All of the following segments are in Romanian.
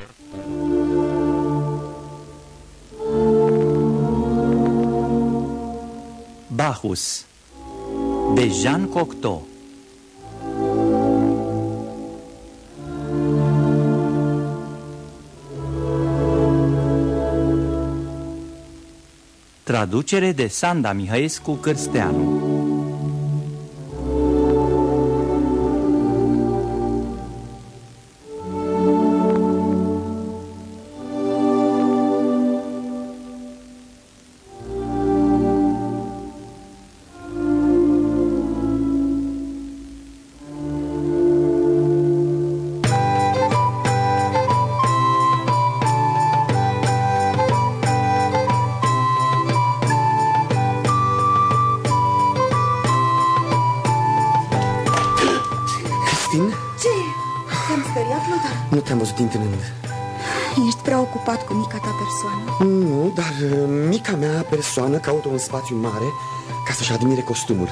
Bacchus de Jean Cocteau. Traducere de Sanda Mihăescu Cârsteanu. Nu te-am văzut intrând. Ești prea ocupat cu mica ta persoană? Nu, dar mica mea persoană caută un spațiu mare ca să-și admire costumul.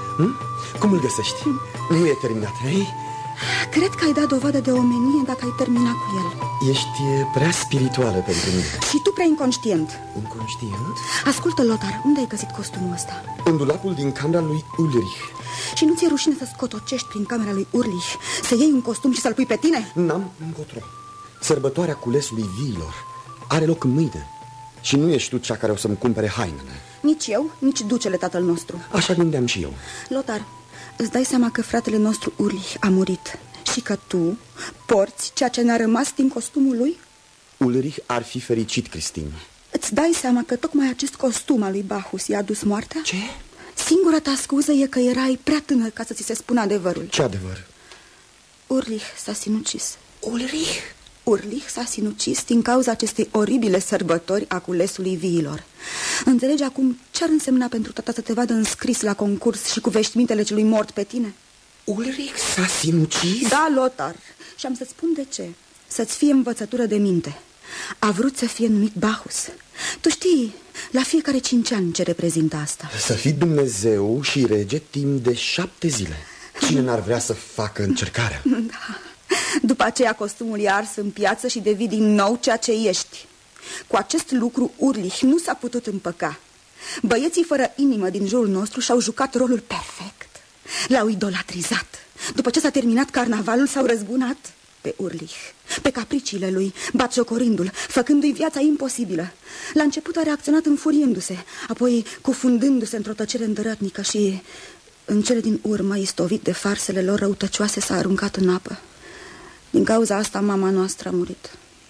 Cum îl găsești? Nu e terminat, ei? Cred că ai dat dovadă de omenie dacă ai terminat cu el. Ești prea spirituală pentru mine. Și tu prea inconștient. Inconștient? Ascultă, Lothar, unde ai găsit costumul ăsta? În dulapul din camera lui Ulrich. Și nu ți-e rușine să scotocești prin camera lui Ulrich, să iei un costum și să-l pui pe tine? N-am încotro. Sărbătoarea culesului viilor are loc mâine. Și nu ești tu cea care o să-mi cumpere hainele. Nici eu, nici ducele tatăl nostru. Așa gândeam și eu. Lothar, îți dai seama că fratele nostru Ulrich a murit și că tu porți ceea ce ne-a rămas din costumul lui? Ulrich ar fi fericit, Cristin. Îți dai seama că tocmai acest costum al lui Bacchus i-a adus moartea? Ce? Singura ta scuză e că erai prea tânăr ca să ți se spună adevărul. Ce adevăr? Ulrich s-a sinucis. Ulrich? Ulrich s-a sinucis din cauza acestei oribile sărbători a culesului viilor. Înțelegi acum ce ar însemna pentru tata să te vadă înscris la concurs și cu veștimintele celui mort pe tine? Ulrich s-a sinucis? Da, Lothar. Și am să-ți spun de ce. Să-ți fie învățătură de minte. A vrut să fie numit Bacchus. Tu știi, la fiecare 5 ani ce reprezintă asta. Să fii Dumnezeu și rege timp de 7 zile. Cine n-ar vrea să facă încercarea? Da. După aceea costumul e ars în piață și devii din nou ceea ce ești. Cu acest lucru Ulrich nu s-a putut împăca. Băieții fără inimă din jurul nostru și-au jucat rolul perfect. L-au idolatrizat. După ce s-a terminat carnavalul s-au răzbunat pe Ulrich, pe capriciile lui, batjocorindu-l, făcându-i viața imposibilă. La început a reacționat înfuriindu-se, apoi cufundându-se într-o tăcere îndărătnică și, în cele din urmă, istovit de farsele lor răutăcioase, s-a aruncat în apă. Din cauza asta mama noastră a murit.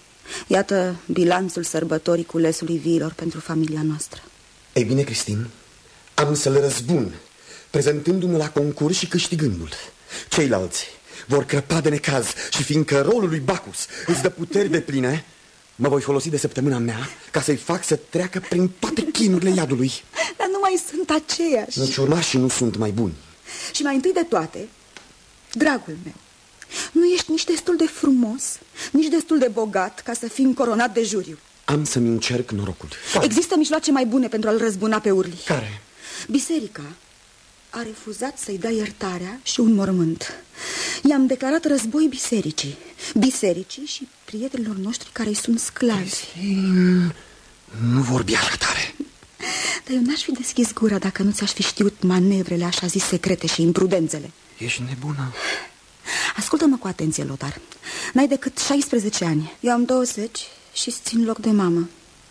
Iată bilanțul sărbătorii culesului viilor pentru familia noastră. Ei bine, Cristin, am să-l răzbun, prezentându-mă la concurs și câștigându-l. Ceilalți vor crăpa de necaz și fiindcă rolul lui Bacchus îți dă puteri de pline, mă voi folosi de săptămâna mea ca să-i fac să treacă prin toate chinurile iadului. Dar nu mai sunt aceiași. Nici urmașii nu sunt mai buni. Și mai întâi de toate, dragul meu, nu ești nici destul de frumos, nici destul de bogat ca să fii încoronat de juriu. Am să-mi încerc norocul. Există mijloace mai bune pentru a-l răzbuna pe Ulrich. Care? Biserica a refuzat să-i dea iertarea și un mormânt. I-am declarat război bisericii și prietenilor noștri care îi sunt sclavi. Nu vorbi așa tare. Dar eu n-aș fi deschis gura dacă nu ți-aș fi știut manevrele așa zis secrete și imprudențele. Ești nebună. Ascultă-mă cu atenție, Lothar. N-ai decât 16 ani. Eu am 20 și-ți țin loc de mamă.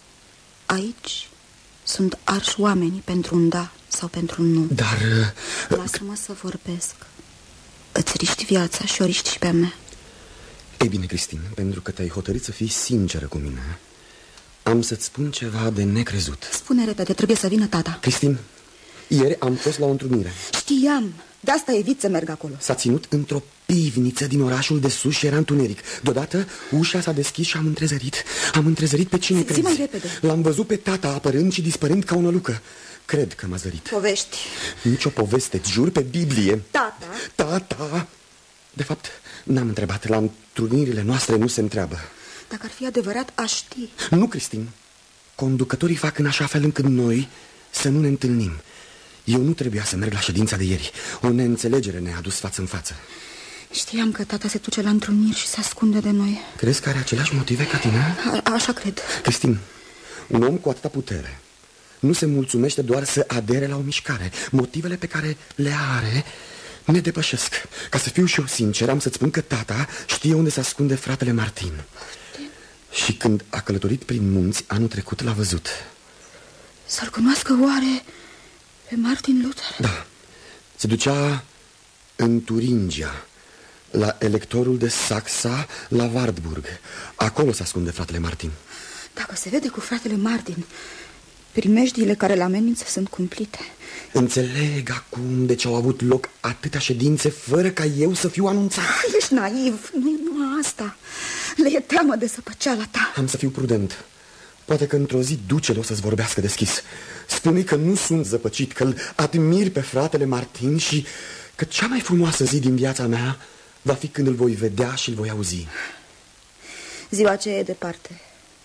Aici sunt arși oamenii pentru un da sau pentru un nu. Dar... Lasă-mă să vorbesc. Îți riști viața și o riști și pe mea. Ei bine, Cristin, pentru că te-ai hotărât să fii sinceră cu mine, am să-ți spun ceva de necrezut. Spune repede, trebuie să vină tata. Cristin, ieri am fost la o întrunire. Știam, de asta evit să merg acolo. S-a ținut într-o pivniță din orașul de sus și era întuneric. Deodată ușa s-a deschis și am întrezărit. Am întrezărit pe cine crezi? Zi mai repede. L-am văzut pe tata apărând și dispărând ca o nălucă. Cred că m-a zărit. Povești. Nici o poveste, jur pe Biblie. Tata? Tata. De fapt, n-am întrebat. La întrunirile noastre nu se întreabă. Dacă ar fi adevărat, aș ști. Nu, Cristin. Conducătorii fac în așa fel încât noi să nu ne întâlnim. Eu nu trebuia să merg la ședința de ieri. O neînțelegere ne-a adus față în față. Știam că tata se duce la întruniri și se ascunde de noi. Crezi că are aceleași motive ca tine? Așa cred. Cristin, un om cu atâta putere nu se mulțumește doar să adere la o mișcare. Motivele pe care le are ne depășesc. Ca să fiu și eu sincer, am să-ți spun că tata știe unde se ascunde fratele Martin. Și când a călătorit prin munți anul trecut, l-a văzut. Să-l cunoască oare pe Martin Luther? Da, se ducea în Turingia, la electorul de Saxa, la Wartburg. Acolo se ascunde fratele Martin. Dacă se vede cu fratele Martin, primejdiile care l amenință sunt cumplite. Înțeleg acum de ce au avut loc atâtea ședințe fără ca eu să fiu anunțat. Ești naiv, nu e numai asta. Le e teamă de săpăceala ta. Am să fiu prudent. Poate că într-o zi ducele o să-ți vorbească deschis. Spune-i că nu sunt zăpăcit, că-l admir pe fratele Martin și că cea mai frumoasă zi din viața mea va fi când îl voi vedea și îl voi auzi. Ziua aceea e departe.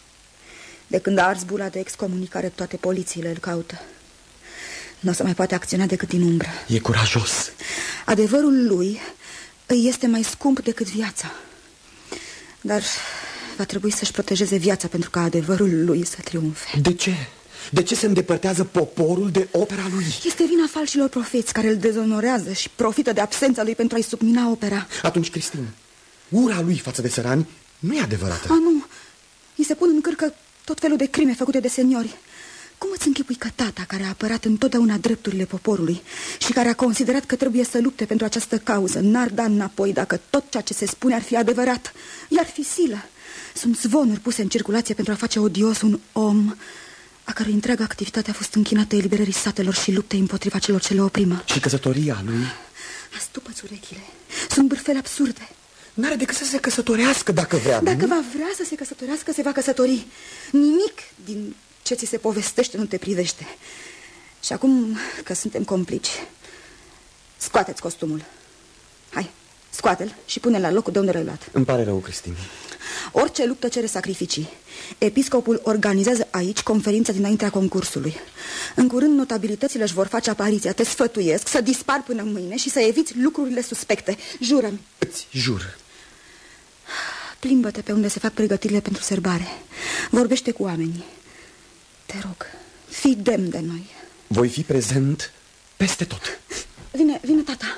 De când a ars bula de excomunicare, toate polițiile îl caută. Nu o să mai poate acționa decât din umbră. E curajos. Adevărul lui îi este mai scump decât viața. Dar va trebui să-și protejeze viața pentru ca adevărul lui să triumfe. De ce? De ce se îndepărtează poporul de opera lui? Este vina falșilor profeți care îl dezonorează și profită de absența lui pentru a-i submina opera. Atunci, Cristin, ura lui față de țărani nu e adevărată. Nu, îi se pun în cârcă tot felul de crime făcute de seniori. Cum îți închipui că tata, care a apărat întotdeauna drepturile poporului și care a considerat că trebuie să lupte pentru această cauză, n-ar da înapoi dacă tot ceea ce se spune ar fi adevărat? I-ar fi silă. Sunt zvonuri puse în circulație pentru a face odios un om a cărui întreaga activitate a fost închinată eliberării satelor și luptei împotriva celor ce le oprimă. Și căsătoria lui? Astupă-ți urechile. Sunt bârfele absurde. N-are decât să se căsătorească dacă vrea. Dacă va vrea să se căsătorească, se va căsători. Nimic din ce ți se povestește nu te privește. Și acum că suntem complici, scoate-ți costumul. Hai, scoate-l și pune-l la locul de unde l-ai luat. Îmi pare rău, Cristin. Orice luptă cere sacrificii. Episcopul organizează aici conferința dinaintea concursului. În curând notabilitățile își vor face apariția. Te sfătuiesc să dispari până mâine și să eviți lucrurile suspecte. Jură-mi. Îți jur. Plimbă-te pe unde se fac pregătirile pentru serbare. Vorbește cu oamenii. Te rog, fii demn de noi. Voi fi prezent peste tot. Vine tata.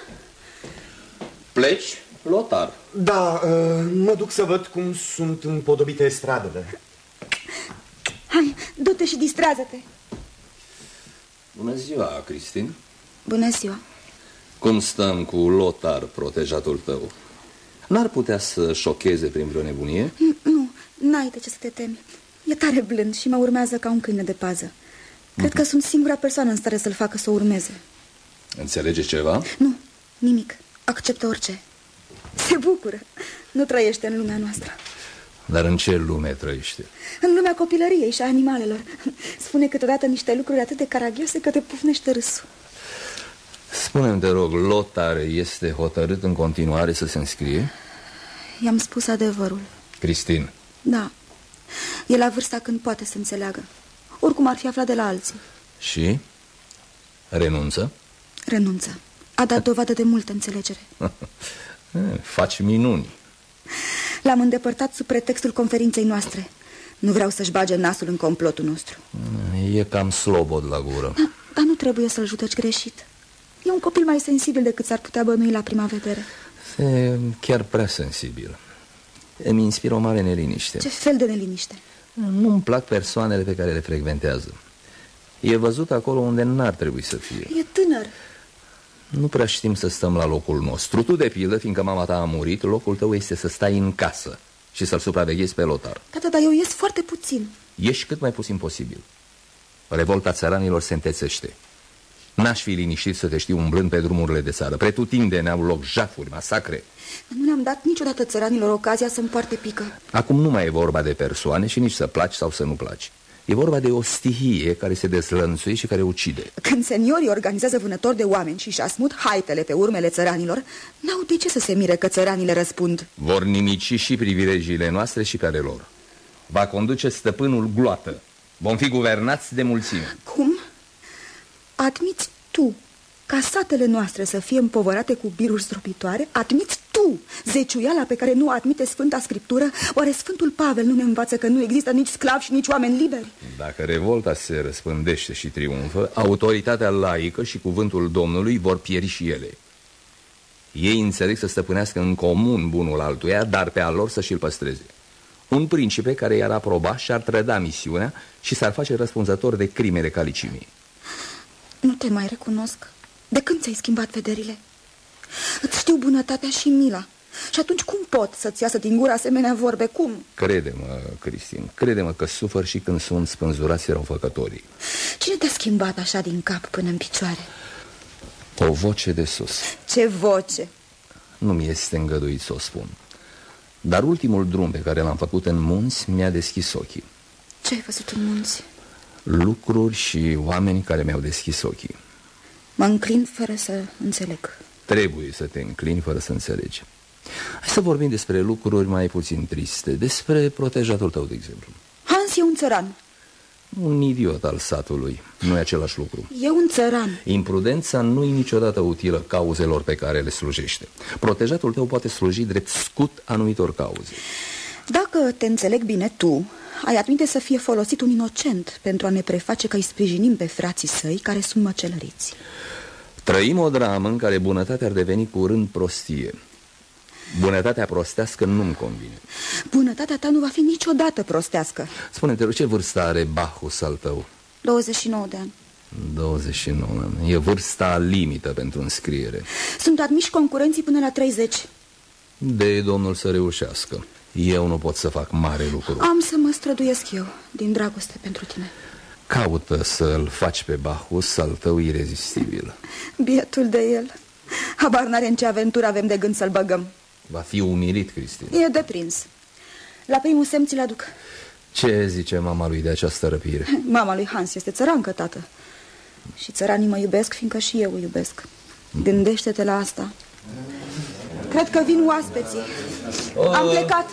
Pleci, Lothar? Da, mă duc să văd cum sunt împodobite stradele. Hai, du-te și distrează-te. Bună ziua, Cristin. Bună ziua. Cum stăm cu Lothar, protejatul tău? N-ar putea să șocheze prin vreo nebunie? Nu, n-ai de ce să te temi. E tare blând și mă urmează ca un câine de pază. Cred că sunt singura persoană în stare să-l facă să o urmeze. Înțelege ceva? Nu, nimic. Acceptă orice. Se bucură. Nu trăiește în lumea noastră. Dar în ce lume trăiește? În lumea copilăriei și a animalelor. Spune câteodată niște lucruri atât de caragioase că te pufnește râsul. Spune-mi, te rog, Lothar este hotărât în continuare să se înscrie? I-am spus adevărul. Cristin? Da. E la vârsta când poate să înțeleagă. Oricum ar fi aflat de la alții. Și? Renunță? Renunță. A dat dovadă de multă înțelegere. Faci minuni. L-am îndepărtat sub pretextul conferinței noastre. Nu vreau să-și bage nasul în complotul nostru. E cam slobod la gură. Dar nu trebuie să-l judeci greșit. E un copil mai sensibil decât s-ar putea bănui la prima vedere. E chiar prea sensibil. Îmi inspiră o mare neliniște. Ce fel de neliniște? Nu-mi plac persoanele pe care le frecventează. E văzut acolo unde n-ar trebui să fie. E tânăr. Nu prea știm să stăm la locul nostru. Tu, de pildă, fiindcă mama ta a murit, locul tău este să stai în casă și să-l supraveghezi pe Lothar. Tata, dar eu ies foarte puțin. Ieși cât mai puțin posibil. Revolta țăranilor se întețește. N-aș fi liniștit să te știu umblând pe drumurile de țară. Pretutindeni au loc jafuri, masacre. Nu le-am dat niciodată țăranilor ocazia să-mi poarte pică. Acum nu mai e vorba de persoane și nici să placi sau să nu placi. E vorba de o stihie care se deslănțuie și care ucide. Când seniorii organizează vânători de oameni și își asmut haitele pe urmele țăranilor, n-au de ce să se mire că țăranii le răspund. Vor nimici și privilegiile noastre și pe ale lor. Va conduce stăpânul gloată. Vom fi guvernați de mulțime. Cum? Admiți tu ca satele noastre să fie împovărate cu biruri zdrobitoare? Admiți tu tu, zeciuiala pe care nu o admite Sfânta Scriptură, oare Sfântul Pavel nu ne învață că nu există nici sclavi și nici oameni liberi? Dacă revolta se răspândește și triumfă, autoritatea laică și cuvântul Domnului vor pieri și ele. Ei înțeleg să stăpânească în comun bunul altuia, dar pe al lor să și-l păstreze. Un principe care i-ar aproba și-ar trăda misiunea și s-ar face răspunzător de crimele calicimii. Nu te mai recunosc. De când ți-ai schimbat vederile? Îți știu bunătatea și mila. Și atunci cum pot să-ți iasă din gură asemenea vorbe? Cum? Crede-mă, Cristin, crede-mă că sufăr și când sunt spânzurați răufăcătorii. Cine te-a schimbat așa din cap până în picioare? O voce de sus. Ce voce? Nu mi este îngăduit să o spun. Dar ultimul drum pe care l-am făcut în munți mi-a deschis ochii. Ce ai văzut în munți? Lucruri și oameni care mi-au deschis ochii. Mă înclin fără să înțeleg. Trebuie să te înclini fără să înțelegi. Hai să vorbim despre lucruri mai puțin triste. Despre protejatul tău, de exemplu. Hans e un țăran. Un idiot al satului. Nu e același lucru. E un țăran. Imprudența nu e niciodată utilă cauzelor pe care le slujește. Protejatul tău poate sluji drept scut anumitor cauze. Dacă te înțeleg bine, tu ai admite să fie folosit un inocent pentru a ne preface că îi sprijinim pe frații săi care sunt măcelăriți. Trăim o dramă în care bunătatea ar deveni curând prostie. Bunătatea prostească nu-mi convine. Bunătatea ta nu va fi niciodată prostească. Spune-te, ce vârstă are Bacchus al tău? 29 de ani. 29, e vârsta limită pentru înscriere. Sunt admiși concurenții până la 30. De Domnul să reușească. Eu nu pot să fac mare lucru. Am să mă străduiesc eu, din dragoste pentru tine. Caută să-l faci pe Bacchus al tău irezistibil. Bietul de el. Habar n-are în ce aventură avem de gând să-l băgăm. Va fi umilit, Cristina. E deprins. La primul semn ți-l aduc. Ce zice mama lui de această răpire? Mama lui Hans este țărancă, tată. Și țăranii mă iubesc, fiindcă și eu o iubesc. Gândește-te la asta. Cred că vin oaspeții. Am plecat.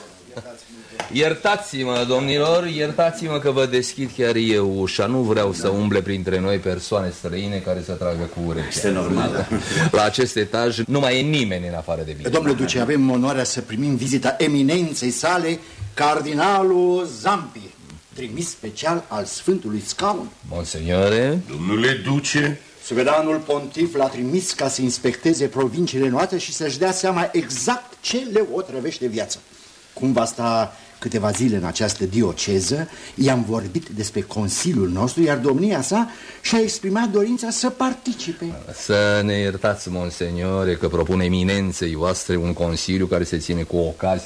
Iertați-mă, domnilor, iertați-mă că vă deschid chiar eu ușa. Nu vreau să umble printre noi persoane străine care să tragă cu urechea. Este normal. La acest etaj nu mai e nimeni în afară de mine. Domnule duce, avem onoarea să primim vizita eminenței sale, cardinalul Zampi, trimis special al Sfântului Scaun. Monseigneur. Domnule duce. Suveranul pontif l-a trimis ca să inspecteze provinciile noastre și să-și dea seama exact ce le otrăvește viața. Cum va sta câteva zile în această dioceză, i-am vorbit despre consiliul nostru, iar domnia sa și-a exprimat dorința să participe. Să ne iertați, monseignore, că propun eminenței voastre un consiliu care se ține cu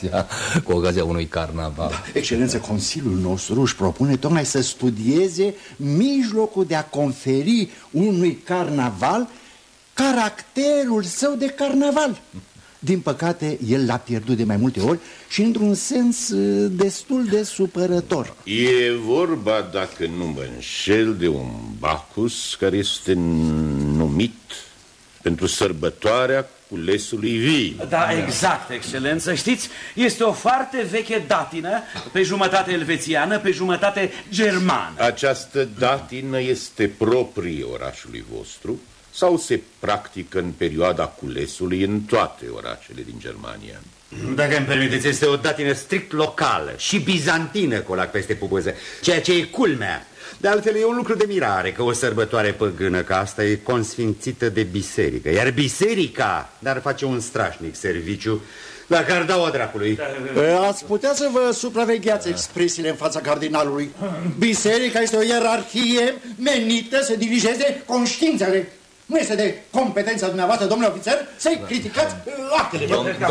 ocazia unui carnaval. Da, excelență, consiliul nostru își propune tocmai să studieze mijlocul de a conferi unui carnaval caracterul său de carnaval. Din păcate, el l-a pierdut de mai multe ori și într-un sens destul de supărător. E vorba, dacă nu mă înșel, de un Bacchus care este numit pentru sărbătoarea culesului vii. Da, exact, excelență. Știți, este o foarte veche datină, pe jumătate elvețiană, pe jumătate germană. Această datină este proprie orașului vostru? Sau se practică în perioada culesului în toate orașele din Germania? Dacă îmi permiteți, este o datină strict locală și bizantină, colac peste pupuză, ceea ce e culmea. De altfel, e un lucru de mirare că o sărbătoare păgână ca asta e consfințită de biserică, iar biserica dar face un strașnic serviciu dacă ar da-o dracului. Ați putea să vă supravegheați expresiile în fața cardinalului. Biserica este o ierarhie menită să dirigeze conștiințele. Nu este de competența dumneavoastră, domnule ofițer, să-i criticați actele.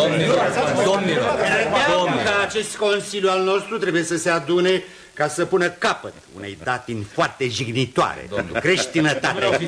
Domnilor, că acest consiliu al nostru trebuie să se adune ca să pună capăt unei datini foarte jignitoare. Creștinătate.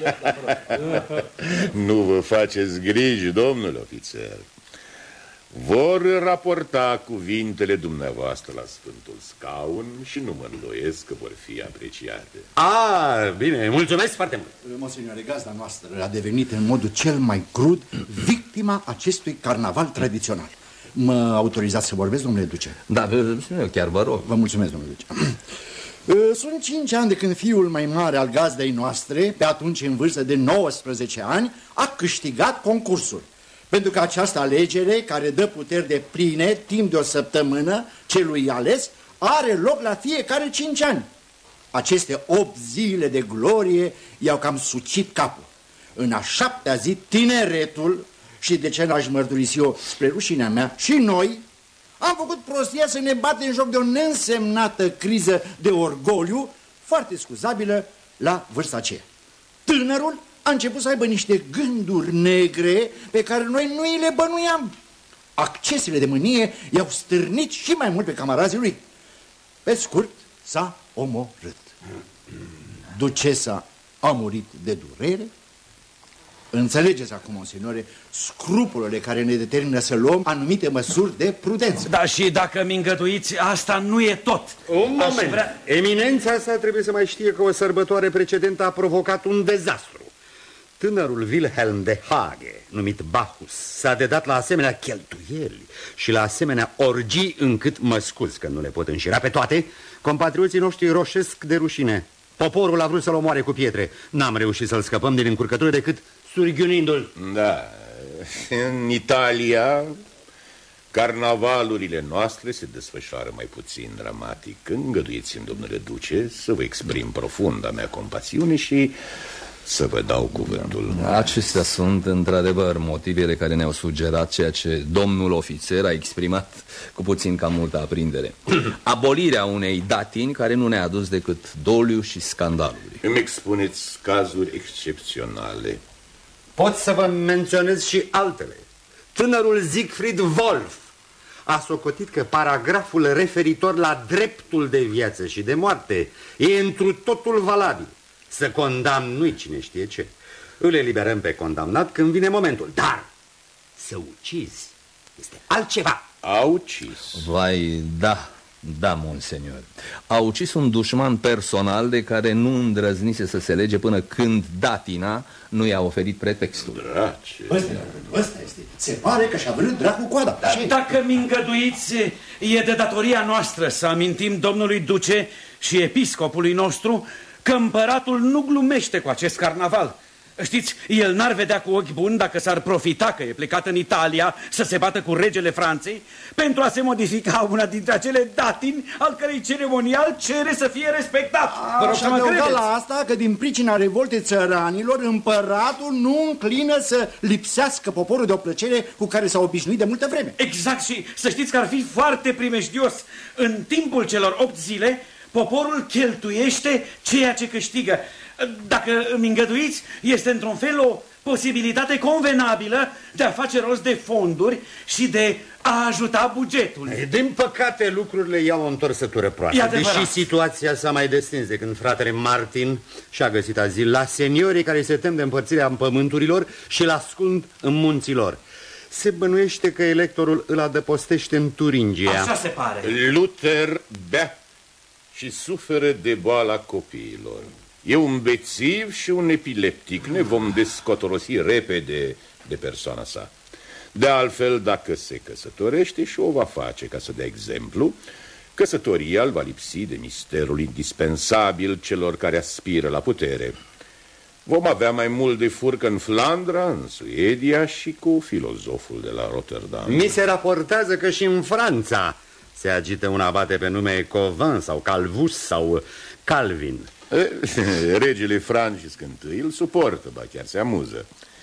Nu vă faceți griji, domnule ofițer. Vor raporta cuvintele dumneavoastră la Sfântul Scaun și nu mă îndoiesc că vor fi apreciate. Bine, mulțumesc foarte mult. Monseigneur, gazda noastră a devenit în modul cel mai crud victima acestui carnaval tradițional. Mă autorizați să vorbesc, domnule duce? Da, eu chiar vă rog. Vă mulțumesc, domnule duce. Sunt 5 ani de când fiul mai mare al gazdei noastre, pe atunci în vârstă de 19 ani, a câștigat concursul. Pentru că această alegere, care dă puteri de pline timp de o săptămână celui ales, are loc la fiecare 5 ani. Aceste 8 zile de glorie i-au cam sucit capul. În a 7-a zi, tineretul, și de ce n-aș mărturisi eu spre rușinea mea, și noi, am făcut prostia să ne batem în joc de o neînsemnată criză de orgoliu, foarte scuzabilă la vârsta aceea. Tânărul a început să aibă niște gânduri negre pe care noi nu îi le bănuiam. Accesele de mânie i-au stârnit și mai mult pe camarazii lui. Pe scurt, s-a omorât. Ducesa a murit de durere. Înțelegeți acum, monsinore, scrupulele care ne determină să luăm anumite măsuri de prudență. Da, și dacă mi îngăduiți, asta nu e tot. Un moment. Eminența sa trebuie să mai știe că o sărbătoare precedentă a provocat un dezastru. Tânărul Wilhelm de Hage, numit Bacchus, s-a dedat la asemenea cheltuieli și la asemenea orgii încât, mă scuz că nu le pot înșira pe toate, compatrioții noștri roșesc de rușine. Poporul a vrut să-l omoare cu pietre. N-am reușit să-l scăpăm din încurcătură decât surghiunindu-l. Da, în Italia carnavalurile noastre se desfășoară mai puțin dramatic. Îngăduiți-mi, domnule duce, să vă exprim profunda mea compasiune și să vă dau cuvântul. Acestea sunt, într-adevăr, motivele care ne-au sugerat ceea ce domnul ofițer a exprimat cu puțin cam multă aprindere. Abolirea unei datini care nu ne-a adus decât doliu și scandaluri. Îmi expuneți cazuri excepționale. Pot să vă menționez și altele. Tânărul Siegfried Wolf a socotit că paragraful referitor la dreptul de viață și de moarte e întru totul valabil. Să condamnui cine știe ce. Îl eliberăm pe condamnat când vine momentul. Dar să ucizi este altceva. A ucis. Vai, da, monsenior. A ucis un dușman personal de care nu îndrăznise să se lege până când datina nu i-a oferit pretextul. Drace. Ăsta este. Se pare că și-a vârât dracu coada. Da, dacă mi îngăduiți, e de datoria noastră să amintim domnului duce și episcopului nostru că împăratul nu glumește cu acest carnaval. Știți, el n-ar vedea cu ochi buni dacă s-ar profita că e plecat în Italia să se bată cu regele Franței pentru a se modifica una dintre acele datini al cărei ceremonial cere să fie respectat. Vă rog să mă credeți. La asta că din pricina revoltei țăranilor împăratul nu înclină să lipsească poporul de o plăcere cu care s-a obișnuit de multă vreme. Exact, și să știți că ar fi foarte primejdios în timpul celor 8 zile poporul cheltuiește ceea ce câștigă. Dacă îmi îngăduiți, este într-un fel o posibilitate convenabilă de a face rost de fonduri și de a ajuta bugetul. Din păcate, lucrurile iau o întorsătură proastă. Deși situația s-a mai destins de când fratele Martin și-a găsit azil la seniorii care se tem de împărțirea pământurilor și îl ascund în munților. Se bănuiește că electorul îl adăpostește în Turingia. Așa se pare. Luther bea și suferă de boala copiilor. E un bețiv și un epileptic. Ne vom descotorosi repede de persoana sa. De altfel, dacă se căsătorește, și o va face, ca să dea exemplu, căsătoria îl va lipsi de misterul indispensabil celor care aspiră la putere. Vom avea mai mult de furcă în Flandra, în Suedia și cu filozoful de la Rotterdam. Mi se raportează că și în Franța se agită un abate pe nume Covin sau Calvus sau Calvin. Regele Francisc I îl suportă, ba chiar se amuză.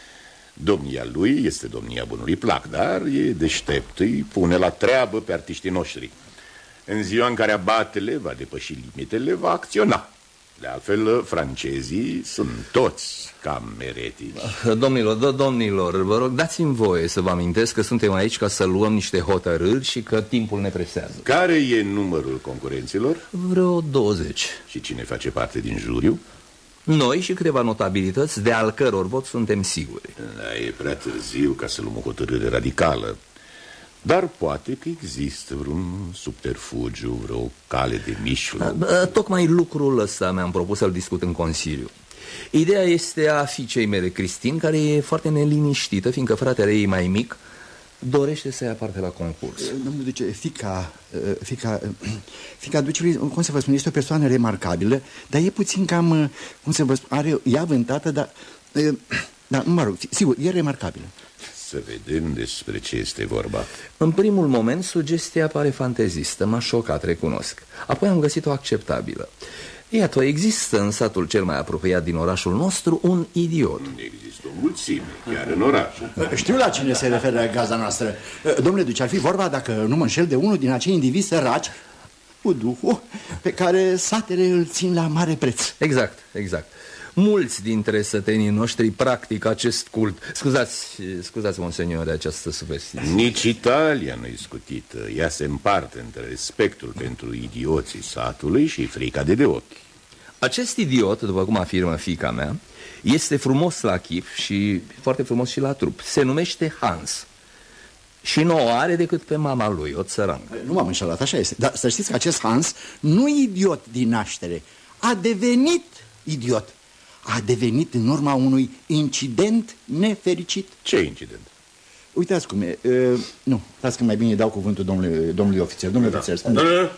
Domnia lui este domnia bunului plac, dar e deștept, îi pune la treabă pe artiștii noștri. În ziua în care abatele va depăși limitele, va acționa. De altfel, francezii sunt toți cam meretici. Domnilor, vă rog, dați-mi voie să vă amintesc că suntem aici ca să luăm niște hotărâri și că timpul ne presează. Care e numărul concurenților? Vreo 20. Și cine face parte din juriu? Noi și câteva notabilități de al căror vot suntem siguri. Da, e prea târziu ca să luăm o hotărâre radicală. Dar poate că există vreun subterfugiu, vreo cale de mijloc. Tocmai lucrul ăsta mi-am propus să-l discut în Consiliu. Ideea este a fiicei mele, Cristin, care e foarte neliniștită, fiindcă fratele ei mai mic dorește să ia parte la concurs. Domnul duce, fica ducelui, cum să vă spun, este o persoană remarcabilă, dar e puțin cam, cum să vă spun, e avântată, dar, mă rog, sigur, e remarcabilă. Să vedem despre ce este vorba. În primul moment, sugestia pare fantezistă. M-a șocat, recunosc. Apoi am găsit-o acceptabilă. Iată, există în satul cel mai apropiat din orașul nostru un idiot. Există o mulțime, chiar în oraș. Știu la cine se referă gazda noastră. Domnule Duce, ar fi vorba, dacă nu mă înșel, de unul din acei indivizi săraci cu duhul pe care satele îl țin la mare preț. Exact, exact. Mulți dintre sătenii noștri practică acest cult. Scuzați, monseniore, această superstiție. Nici Italia nu-i scutită. Ea se împarte între respectul pentru idioții satului și frica de ochi. Acest idiot, după cum afirmă fiica mea, este frumos la chip și foarte frumos și la trup. Se numește Hans. Și nu o are decât pe mama lui, o țărancă. Nu m-am înșelat, așa este. Dar să știți că acest Hans nu e idiot din naștere. A devenit idiot. A devenit în urma unui incident nefericit. Ce incident? Uitați cum e. Nu, stați că mai bine dau cuvântul domnului ofițer. Domnule ofițer, stați.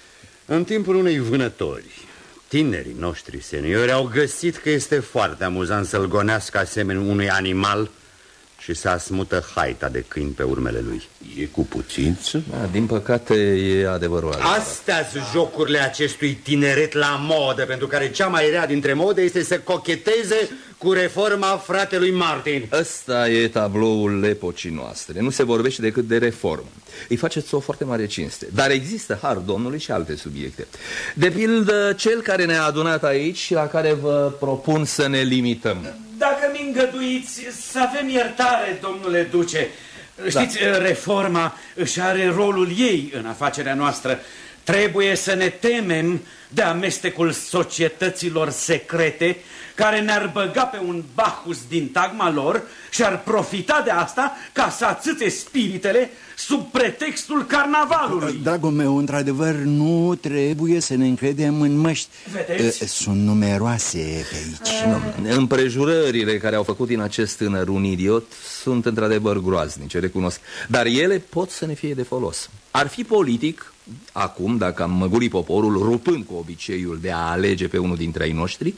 În timpul unei vânători, tinerii noștri seniori au găsit că este foarte amuzant să-l gonească asemenea unui animal și să asmută haita de câini pe urmele lui. E cu puțință? Da, din păcate e adevărul. Astea sunt jocurile acestui tineret la modă, pentru care cea mai rea dintre mode este să cocheteze cu reforma fratelui Martin. Ăsta e tabloul epocii noastre. Nu se vorbește decât de reformă. Îi faceți o foarte mare cinste. Dar există, har Domnului, și alte subiecte. De pildă, cel care ne-a adunat aici și la care vă propun să ne limităm. Dacă mi îngăduiți să avem iertare, domnule Duce. Știți, reforma își are rolul ei în afacerea noastră. Trebuie să ne temem de amestecul societăților secrete care ne-ar băga pe un Bacchus din tagma lor și ar profita de asta ca să atâțe spiritele sub pretextul carnavalului. Dragul meu, într-adevăr, nu trebuie să ne încredem în măști. Vedeți? Sunt numeroase pe aici. Împrejurările care au făcut din acest tânăr un idiot sunt într-adevăr groaznice, recunosc. Dar ele pot să ne fie de folos. Ar fi politic, acum, dacă am măgurit poporul, rupând cu obiceiul de a alege pe unul dintre ai noștri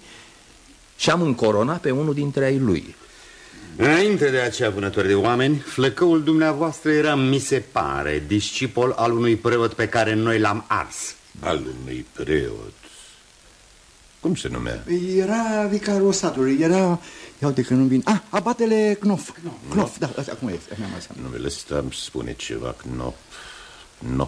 și am încorona pe unul dintre ai lui. Înainte de acea vânătoare de oameni, flăcăul dumneavoastră era, mi se pare, discipol al unui preot pe care noi l-am ars. Al unui preot? Cum se numea? Era vicarul satului, era... Ia uite că nu vin... abatele Knof. Knof, da, acum e. Numele ăsta îmi spune ceva, Knop.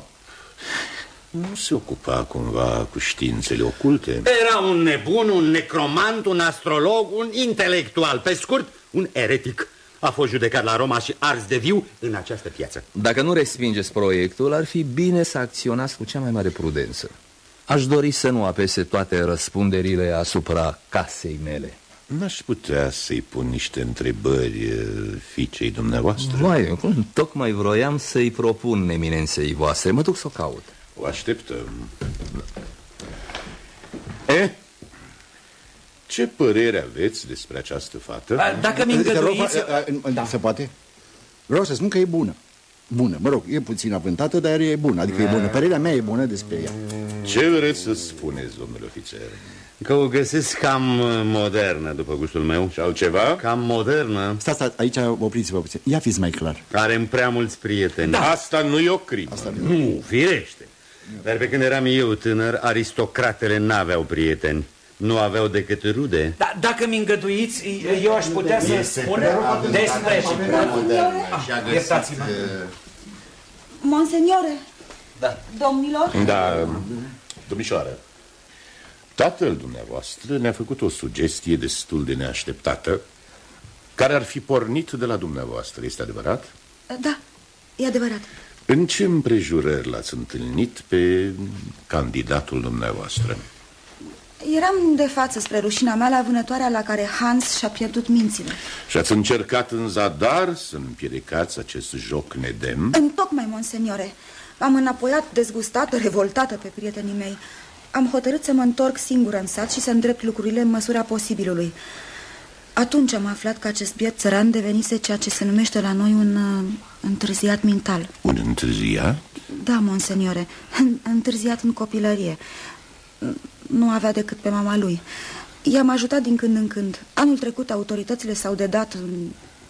Nu se ocupa cumva cu științele oculte? Era un nebun, un necromant, un astrolog, un intelectual. Pe scurt, un eretic. A fost judecat la Roma și ars de viu în această piață. Dacă nu respingeți proiectul, ar fi bine să acționați cu cea mai mare prudență. Aș dori să nu apese toate răspunderile asupra casei mele. N-aș putea să-i pun niște întrebări fiicei dumneavoastră? Vai, tocmai vroiam să-i propun eminenței voastre. Mă duc să o caut. O așteptăm. Ce părere aveți despre această fată? Dacă mi îngăduiți... Da, se poate? Vreau să spun că e bună. Bună, mă rog, e puțin avântată, dar e bună. Adică e bună, părerea mea e bună despre ea. Ce vreți să spuneți, domnule ofițer? Că o găsesc cam modernă, după gustul meu. Și altceva? Cam modernă. Stați, aici opriți-vă puțin. Ia fiți mai clar. Are prea mulți prieteni. Da. Asta nu e o crimă. Nu, firește. Dar pe când eram eu tânăr, aristocratele n-aveau prieteni. Nu aveau decât rude. Dacă mi îngăduiți, eu aș putea să spun despre... Iertați-mă. Monseniore. Da. Domnilor. Da, domnișoară. Tatăl dumneavoastră ne-a făcut o sugestie destul de neașteptată, care ar fi pornit de la dumneavoastră. Este adevărat? Da, e adevărat. În ce împrejurări l-ați întâlnit pe candidatul dumneavoastră? Eram de față, spre rușina mea, la vânătoarea la care Hans și-a pierdut mințile. Și ați încercat în zadar să împiedicați acest joc nedemn? Întocmai, monseniore. M-am înapoiat dezgustată, revoltată pe prietenii mei. Am hotărât să mă întorc singură în sat și să îndrept lucrurile în măsura posibilului. Atunci am aflat că acest biet țăran devenise ceea ce se numește la noi un întârziat mental. Un întârziat? Da, monseniore, întârziat în copilărie. Nu avea decât pe mama lui. I-am ajutat din când în când. Anul trecut autoritățile s-au dedat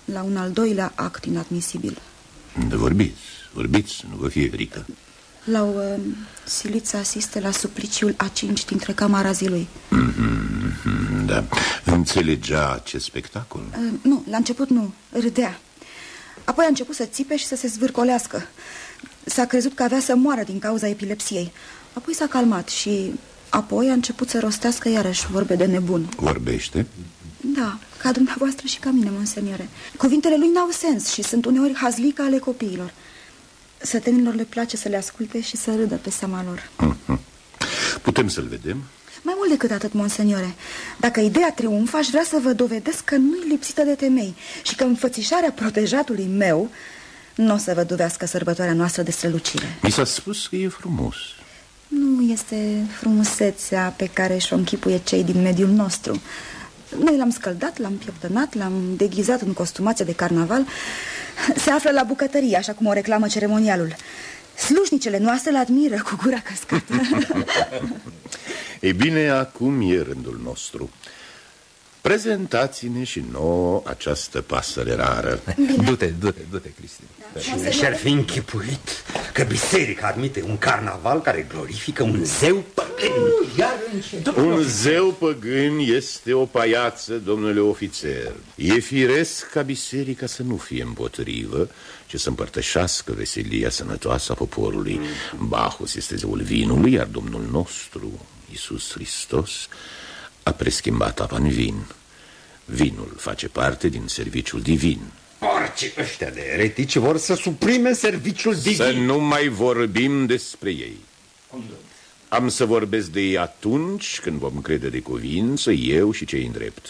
la un al doilea act inadmisibil. Vorbiți, nu vă fie frică. L-au silit să asiste la supliciul a 5 dintre camarazii lui. Da. Înțelegea acest spectacol? Nu, la început nu, râdea. Apoi a început să țipe și să se zvârcolească. S-a crezut că avea să moară din cauza epilepsiei. Apoi s-a calmat și apoi a început să rostească iarăși vorbe de nebun. Vorbește? Da, ca dumneavoastră și ca mine, monseniore. Cuvintele lui n-au sens și sunt uneori hazlica ale copiilor. Sătenilor le place să le asculte și să râdă pe seama lor. Putem să-l vedem? Mai mult decât atât, monseniore. Dacă ideea triumfă, aș vrea să vă dovedesc că nu e lipsită de temei și că înfățișarea protejatului meu nu o să vă duvească sărbătoarea noastră de strălucire. Mi s-a spus că e frumos. Nu este frumusețea pe care și-o închipuie cei din mediul nostru. Noi l-am scăldat, l-am pieptănat, l-am deghizat în costumație de carnaval. Se află la bucătărie, așa cum o reclamă ceremonialul. Slujnicele noastre l-admiră cu gura căscată. Ei bine, acum e rândul nostru. Prezentați-ne și nouă această pasăre rară. Du-te, Cristina. Cine și-ar fi închipuit că biserica admite un carnaval care glorifică un zeu păgân? Un zeu păgân este o paiață, domnule ofițer. E firesc ca biserica să nu fie împotrivă, ci să împărtășească veselia sănătoasă a poporului. Bacchus este zeul vinului, iar Domnul nostru, Iisus Hristos, a preschimbat apa în vin. Vinul face parte din serviciul divin. Orice ăștia de eretici vor să suprime serviciul divin. Să nu mai vorbim despre ei. Am să vorbesc de ei atunci când vom crede de cuvință, eu și cei îndrept.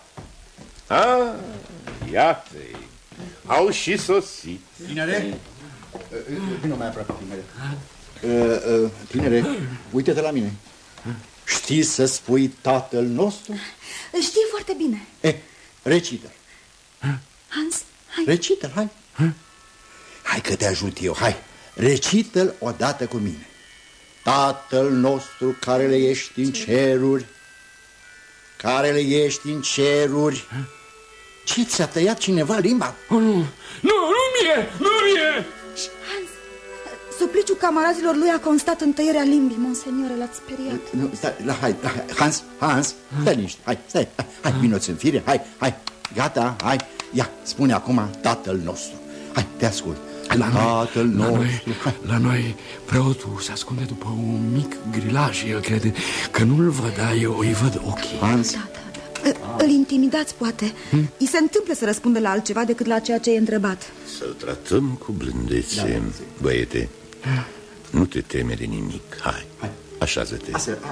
Iată-i, au și sosit. Tinere, vină mai aproape, tinere. Tinere, uite-te la mine. Știi să spui Tatăl nostru? Știi foarte bine. Recită. Hans, hai. Recită-l, hai. Hai că te ajut eu, hai. Recită-l odată cu mine. Tatăl nostru care le ești în ceruri, care le ești în ceruri. Ce, ți-a tăiat cineva limba? Nu mie! Hans, supliciul camarazilor lui a constat în tăierea limbii, monseniore, l-ați speriat. Nu, stai, hai, Hans, stai niște, hai, vino-ți în fire, hai, gata, hai, ia, spune acum Tatăl nostru, hai, te ascult. Tatăl nostru. La noi preotul se ascunde după un mic grilaj și el crede că nu-l văd, dar eu îi văd ochii. Hans? Da. Îl intimidați, poate. Îi se întâmplă să răspundă la altceva decât la ceea ce e întrebat. Să-l tratăm cu blândețe, băiete. Nu te teme de nimic, hai. Așează-te.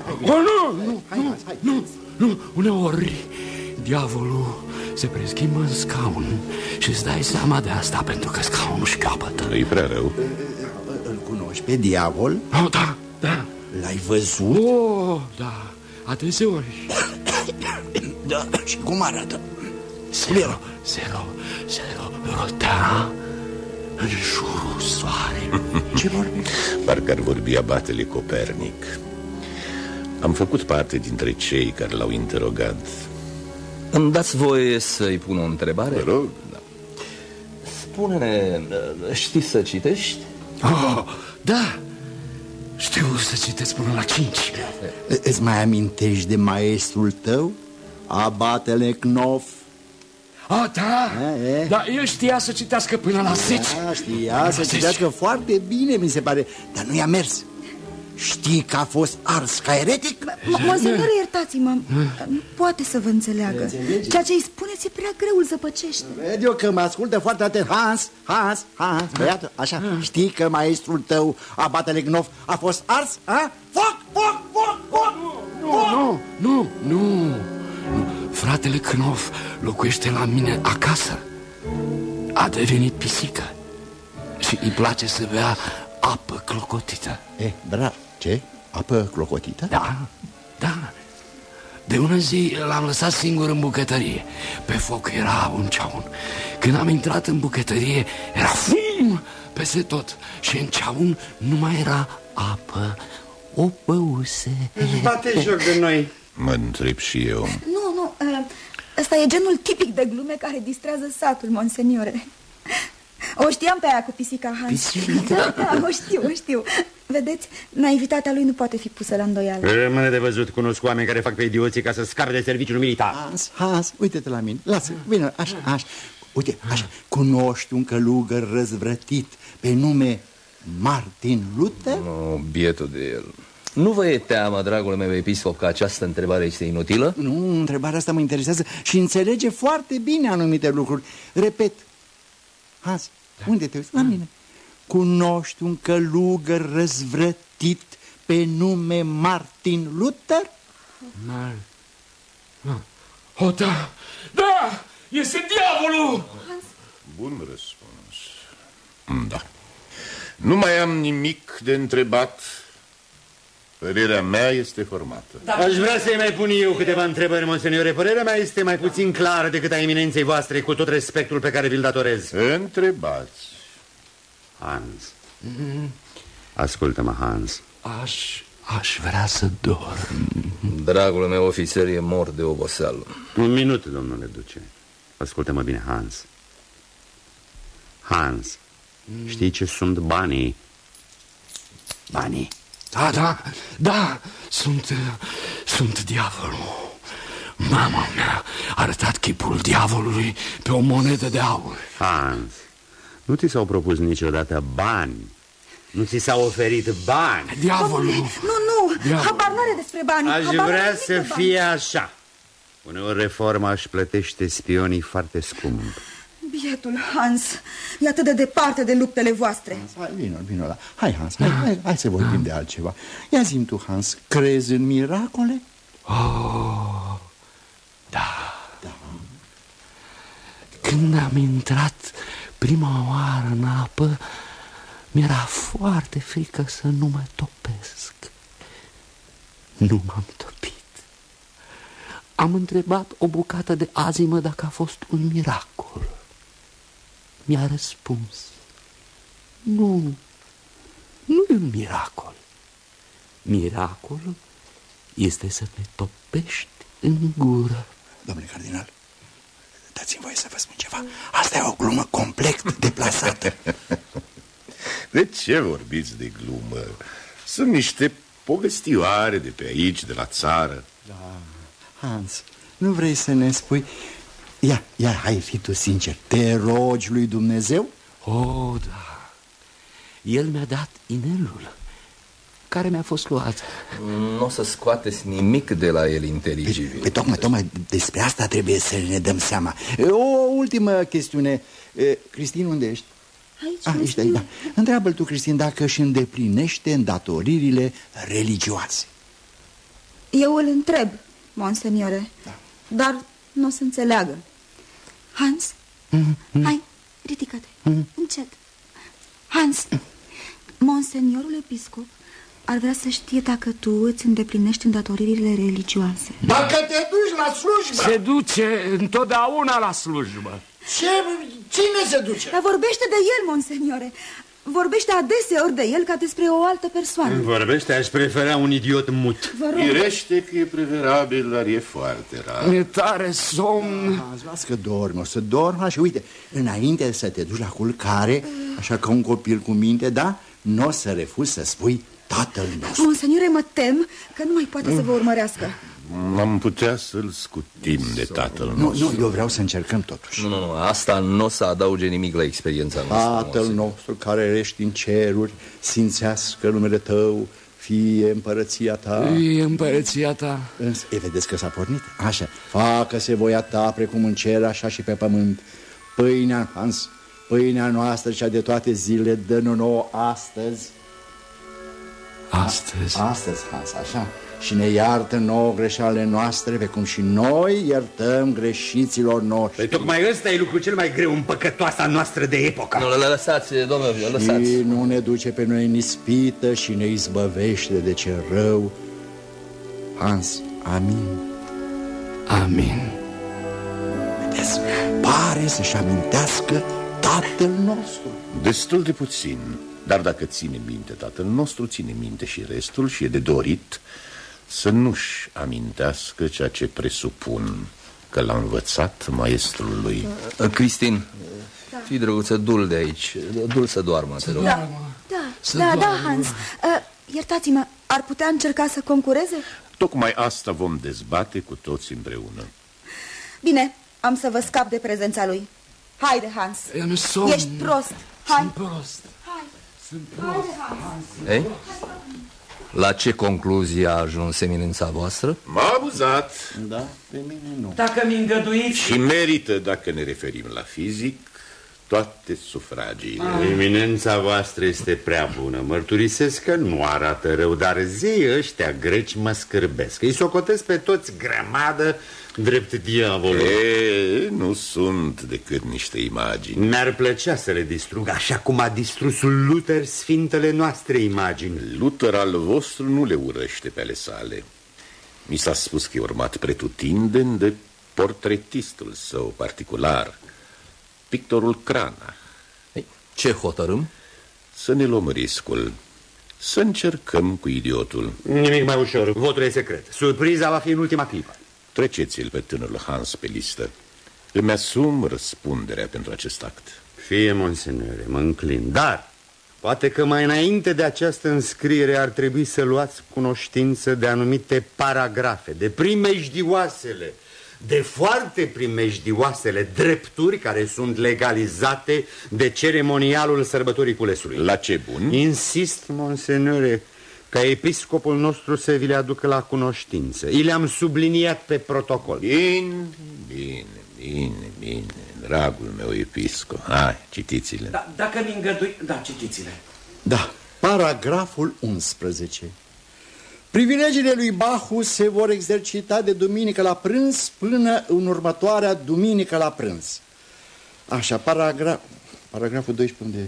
Nu, uneori diavolul se preschimbă în scaun și îți dai seama de asta pentru că scaunul își capătă. Nu-i prea rău. Îl cunoști pe diavol? Da. L-ai văzut? Da, adeseori. Da, și cum arată? Se rotea în jurul soarelui. Ce vorbi? Parcă ar vorbi abatele Copernic. Am făcut parte dintre cei care l-au interogat. Îmi dați voie să-i pun o întrebare? Vă rog. Da. Spune-ne, știi să citești? Da, știu să citesc până la 5. Îți mai amintești de maestrul tău? Abatele Knof? Da, dar el știa să citească până la 10. Da, știa să citească foarte bine, mi se pare. Dar nu i-a mers. Știi că a fost ars ca eretic? Monseniore, iertați-mă, nu poate să vă înțeleagă. Ceea ce îi spuneți e prea greu, îl zăpăcește. Ved eu că mă ascultă foarte atent. Hans, băiatul, așa. Știi că maestrul tău, abatele Knof, a fost ars? Foc! Nu. Fratele Knof locuiește la mine acasă. A devenit pisică și îi place să bea apă clocotită. Bravo. Ce? Apă clocotită? Da. De una zi l-am lăsat singur în bucătărie. Pe foc era un ceaun. Când am intrat în bucătărie, era fum peste tot. Și în ceaun nu mai era apă, o păuse. Își bate joc de noi. Mă întreb și eu. Nu, Ăsta e genul tipic de glume care distrează satul, monseniore. O știam pe aia cu pisica Hans. Pisica? Da, o știu. Vedeți, naivitatea lui nu poate fi pusă la îndoială. Rămâne de văzut, cunosc oameni care fac pe idioții ca să scape de serviciul militar. Hans, uite-te la mine. Lasă, vină, așa. Uite, așa, cunoști un călugăr răzvrătit pe nume Martin Luther? Bietul de el. Nu vă e teamă, dragul meu episcop, că această întrebare este inutilă? Nu, întrebarea asta mă interesează și înțelege foarte bine anumite lucruri. Repet, Hans, unde te uiți? La mine. Cunoști un călugăr răzvrătit pe nume Martin Luther? Oh, da, da, este diavolul! Bun răspuns. Da. Nu mai am nimic de întrebat. Părerea mea este formată. Aș vrea să-i mai pun eu câteva întrebări, monseniore. Părerea mea este mai puțin clară decât a eminenței voastre, cu tot respectul pe care vi-l datorez. Întrebați. Hans. Ascultă-mă, Hans. Aș vrea să dorm. Dragul meu ofițer e mort de oboseală. Un minut, domnule duce. Ascultă-mă bine, Hans. Hans, știi ce sunt banii? Banii. Da, sunt diavolul. Mama mea a arătat chipul diavolului pe o monedă de aur. Hans, nu ți s-au propus niciodată bani? Nu ți s-au oferit bani? Diavolul. Nu, habar n-are despre bani. Aș vrea să fie așa. Uneori reforma își plătește spionii foarte scump. Bietul Hans, e atât de departe de luptele voastre. Hai, vino la. Hai, Hans, hai să vorbim de altceva. Ia zi-mi tu, Hans, crezi în miracole? Oh, da. Când am intrat prima oară în apă, mi-era foarte frică să nu mă topesc. Nu m-am topit. Am întrebat o bucată de azimă dacă a fost un miracol. Mi-a răspuns: nu e un miracol. Miracolul este să te topești în gură. Domnule cardinal, dați-mi voie să vă spun ceva. Asta e o glumă complet deplasată. De ce vorbiți de glumă? Sunt niște povestioare de pe aici, de la țară. Da, Hans, nu vrei să ne spui... Ia, hai, fi tu sincer, te rogi lui Dumnezeu? Oh, da. El mi-a dat inelul care mi-a fost luat. Nu o să scoateți nimic de la el inteligibil. Tocmai despre asta trebuie să ne dăm seama. O ultimă chestiune. Cristin, unde ești? Aici, da. Întreabă-l tu, Cristin, dacă își îndeplinește îndatoririle religioase. Eu îl întreb, monseniore, dar nu o să înțeleagă. Hans, hai, ridică-te, încet. Hans, monseniorul episcop ar vrea să știe dacă tu îți îndeplinești îndatoririle religioase. Dacă te duci la slujbă. Se duce întotdeauna la slujbă. Cine se duce? Dar vorbește de el, monseniore. Vorbește adeseori de el ca despre o altă persoană. Vorbește, aș prefera un idiot mut. Firește că e preferabil, dar e foarte rar. Mi-e tare somn. Las că dormi, o să dormi. Și uite, înainte să te duci la culcare, așa ca un copil cu minte, da? Nu o să refuzi să spui Tatăl nostru. Monseniore, mă tem că nu mai poate să vă urmărească. Am putea să-l scutim de Tatăl nostru. Nu, eu vreau să încercăm totuși. Nu, asta nu o să adauge nimic la experiența noastră. Tatăl nostru care ești în ceruri, sfințească numele Tău, fie împărăția Ta. Fie împărăția Ta. Însă, vedeți că s-a pornit? Așa, facă-se voia Ta precum în cer, așa și pe pământ. Pâinea, Hans, pâinea noastră cea de toate zilele, dă-ne nouă astăzi. Astăzi, Hans, așa. Și ne iartă nouă greșalele noastre, pe cum și noi iertăm greșiților noștri. Păi tocmai ăsta e lucrul cel mai greu în păcătoasa noastră de epocă. Nu, lăsați, domnule, lăsați. Și nu ne duce pe noi în ispită și ne izbăvește de ce rău. Hans, amin. Amin. Vedeți, pare să-și amintească Tatăl nostru. Destul de puțin. Dar dacă ține minte Tatăl nostru, ține minte și restul. Și e de dorit să nu-și amintească ceea ce presupun. că l-a învățat maestrul lui. Cristin, fii drăguță, du-l de aici. Du-l să doarmă, te rog. Da, Hans. Iertați-mă, ar putea încerca să concureze? Tocmai asta vom dezbate cu toți împreună. Bine, am să vă scap de prezența lui. Haide, Hans. Ești prost. Hai. Sunt prost. Haide, Hans. Ei? La ce concluzie a ajuns eminența voastră? M-a amuzat. Da, pe mine nu. Dacă mi îngăduiți... Și merită, dacă ne referim la fizic, toate sufragiile. Eminența voastră este prea bună. Mărturisesc că nu arată rău, dar zeii ăștia greci mă scârbesc. Îi socotesc pe toți grămadă drept diavolul. Nu sunt decât niște imagini. Mi-ar plăcea să le distrug, așa cum a distrus Luther sfintele noastre imagini. Luther al vostru nu le urăște pe ale sale. Mi s-a spus că e urmat pretutindeni de portretistul său particular, pictorul Cranach. Ce hotărâm? Să ne luăm riscul. Să încercăm cu idiotul. Nimic mai ușor, votul e secret. Surpriza va fi în ultima clipă. Treceți-l pe tânărul Hans pe listă. Îmi asum răspunderea pentru acest act. Fie, monsenore, mă înclin. Dar poate că mai înainte de această înscriere ar trebui să luați cunoștință de anumite paragrafe, de primejdioasele, de foarte primejdioasele drepturi care sunt legalizate de ceremonialul sărbătorii culesului. La ce bun? Insist, monsenore, ca episcopul nostru să vi le aducă la cunoștință. I le-am subliniat pe protocol. Bine, dragul meu episcop. Hai, citiți-le. Da, dacă mi îngădui... Da, citiți-le. Da, paragraful 11. Privilegiile lui Bacchus se vor exercita de duminică la prânz până în următoarea duminică la prânz. Așa, paragraful 12 unde...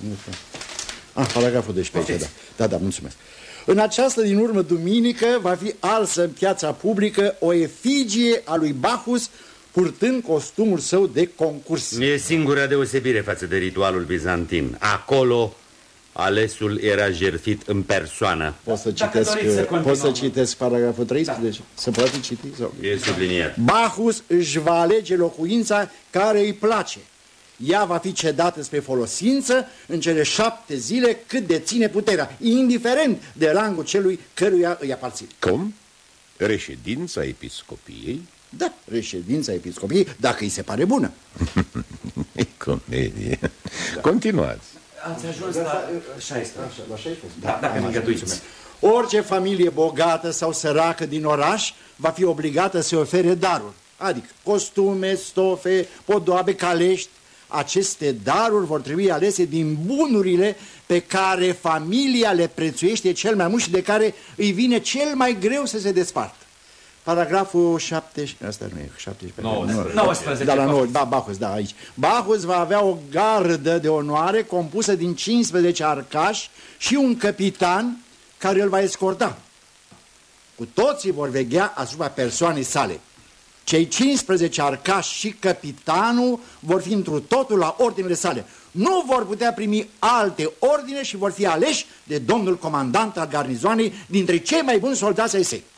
paragraful 12 aici, da, mulțumesc. În această din urmă duminică va fi arsă în piața publică o efigie a lui Bacchus purtând costumul său de concurs. E singura deosebire față de ritualul bizantin. Acolo alesul era jertfit în persoană. Poți să citesc paragraful 13? Da. Se poate citi? Sau? E subliniat. Bacchus își va alege locuința care îi place. Ea va fi cedată spre folosință în cele 7 zile cât deține puterea, indiferent de rangul celui căruia îi aparține. Cum? Reședința episcopiei? Da, reședința episcopiei, dacă îi se pare bună. E comedie. Da. Continuați. Ați ajuns la 16. La 16? Da, dacă mi îngăduiți. Orice familie bogată sau săracă din oraș va fi obligată să ofere daruri, adică costume, stofe, podoabe, calești. Aceste daruri vor trebui alese din bunurile pe care familia le prețuiește cel mai mult și de care îi vine cel mai greu să se despartă. Paragraful 17, asta nu e 17, 19. Da, la 9, da, Bacchus, da, aici. Bacchus va avea o gardă de onoare compusă din 15 arcași și un capitan care îl va escorta. Cu toții vor veghea asupra persoanei sale. Cei 15 arcași și capitanul vor fi întru totul la ordinele sale. Nu vor putea primi alte ordine și vor fi aleși de domnul comandant al garnizoanei dintre cei mai buni soldați ai săi.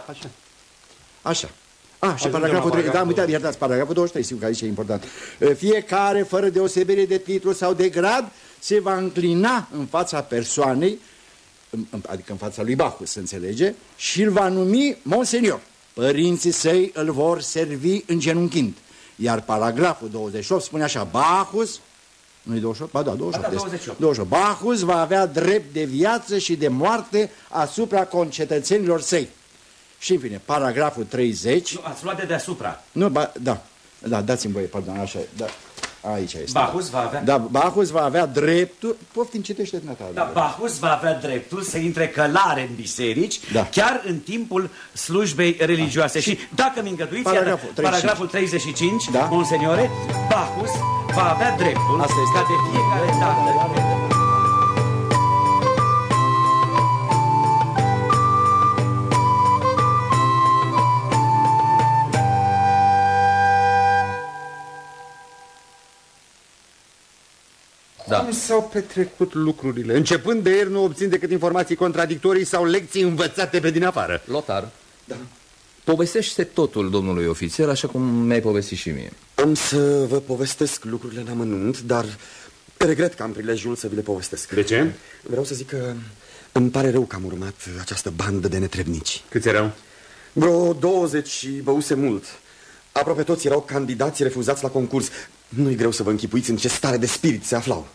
Așa. Și paragraful 3, da, uitați, iertați, paragraful 23, sigur că aici e important. Fiecare, fără deosebire de titlu sau de grad, se va înclina în fața persoanei, adică în fața lui Bacchus, se înțelege, și îl va numi Monsenior. Părinții săi îl vor servi îngenunchind. Iar paragraful 28 spune așa, Bacchus, nu-i 28? Ba da, 28. Bacchus va avea drept de viață și de moarte asupra concetățenilor săi. Și în fine, paragraful 30... Nu, ați luat de deasupra. Nu, da, dați-mi voie, pardon, așa, da, aici este. Bacchus va avea... Da, Bacchus va avea dreptul... Poftim, citește Natal. Da, Bacchus va avea dreptul să intre călare în biserici, chiar în timpul slujbei religioase. Și dacă mi îngăduiți, paragraful 35, Monseniore, Bacchus va avea dreptul ca de fiecare dată... Cum s-au petrecut lucrurile? Începând de ieri nu obțin decât informații contradictorii sau lecții învățate pe din afară. Lothar, Povestește totul domnului ofițer, așa cum mi-ai povestit și mie. Am să vă povestesc lucrurile în amănunt, dar regret că am prilejul să vi le povestesc. De ce? Vreau să zic că îmi pare rău că am urmat această bandă de netrebnici. Câți erau? Vreo 20 și băuse mult. Aproape toți erau candidați refuzați la concurs. Nu-i greu să vă închipuiți în ce stare de spirit se aflau.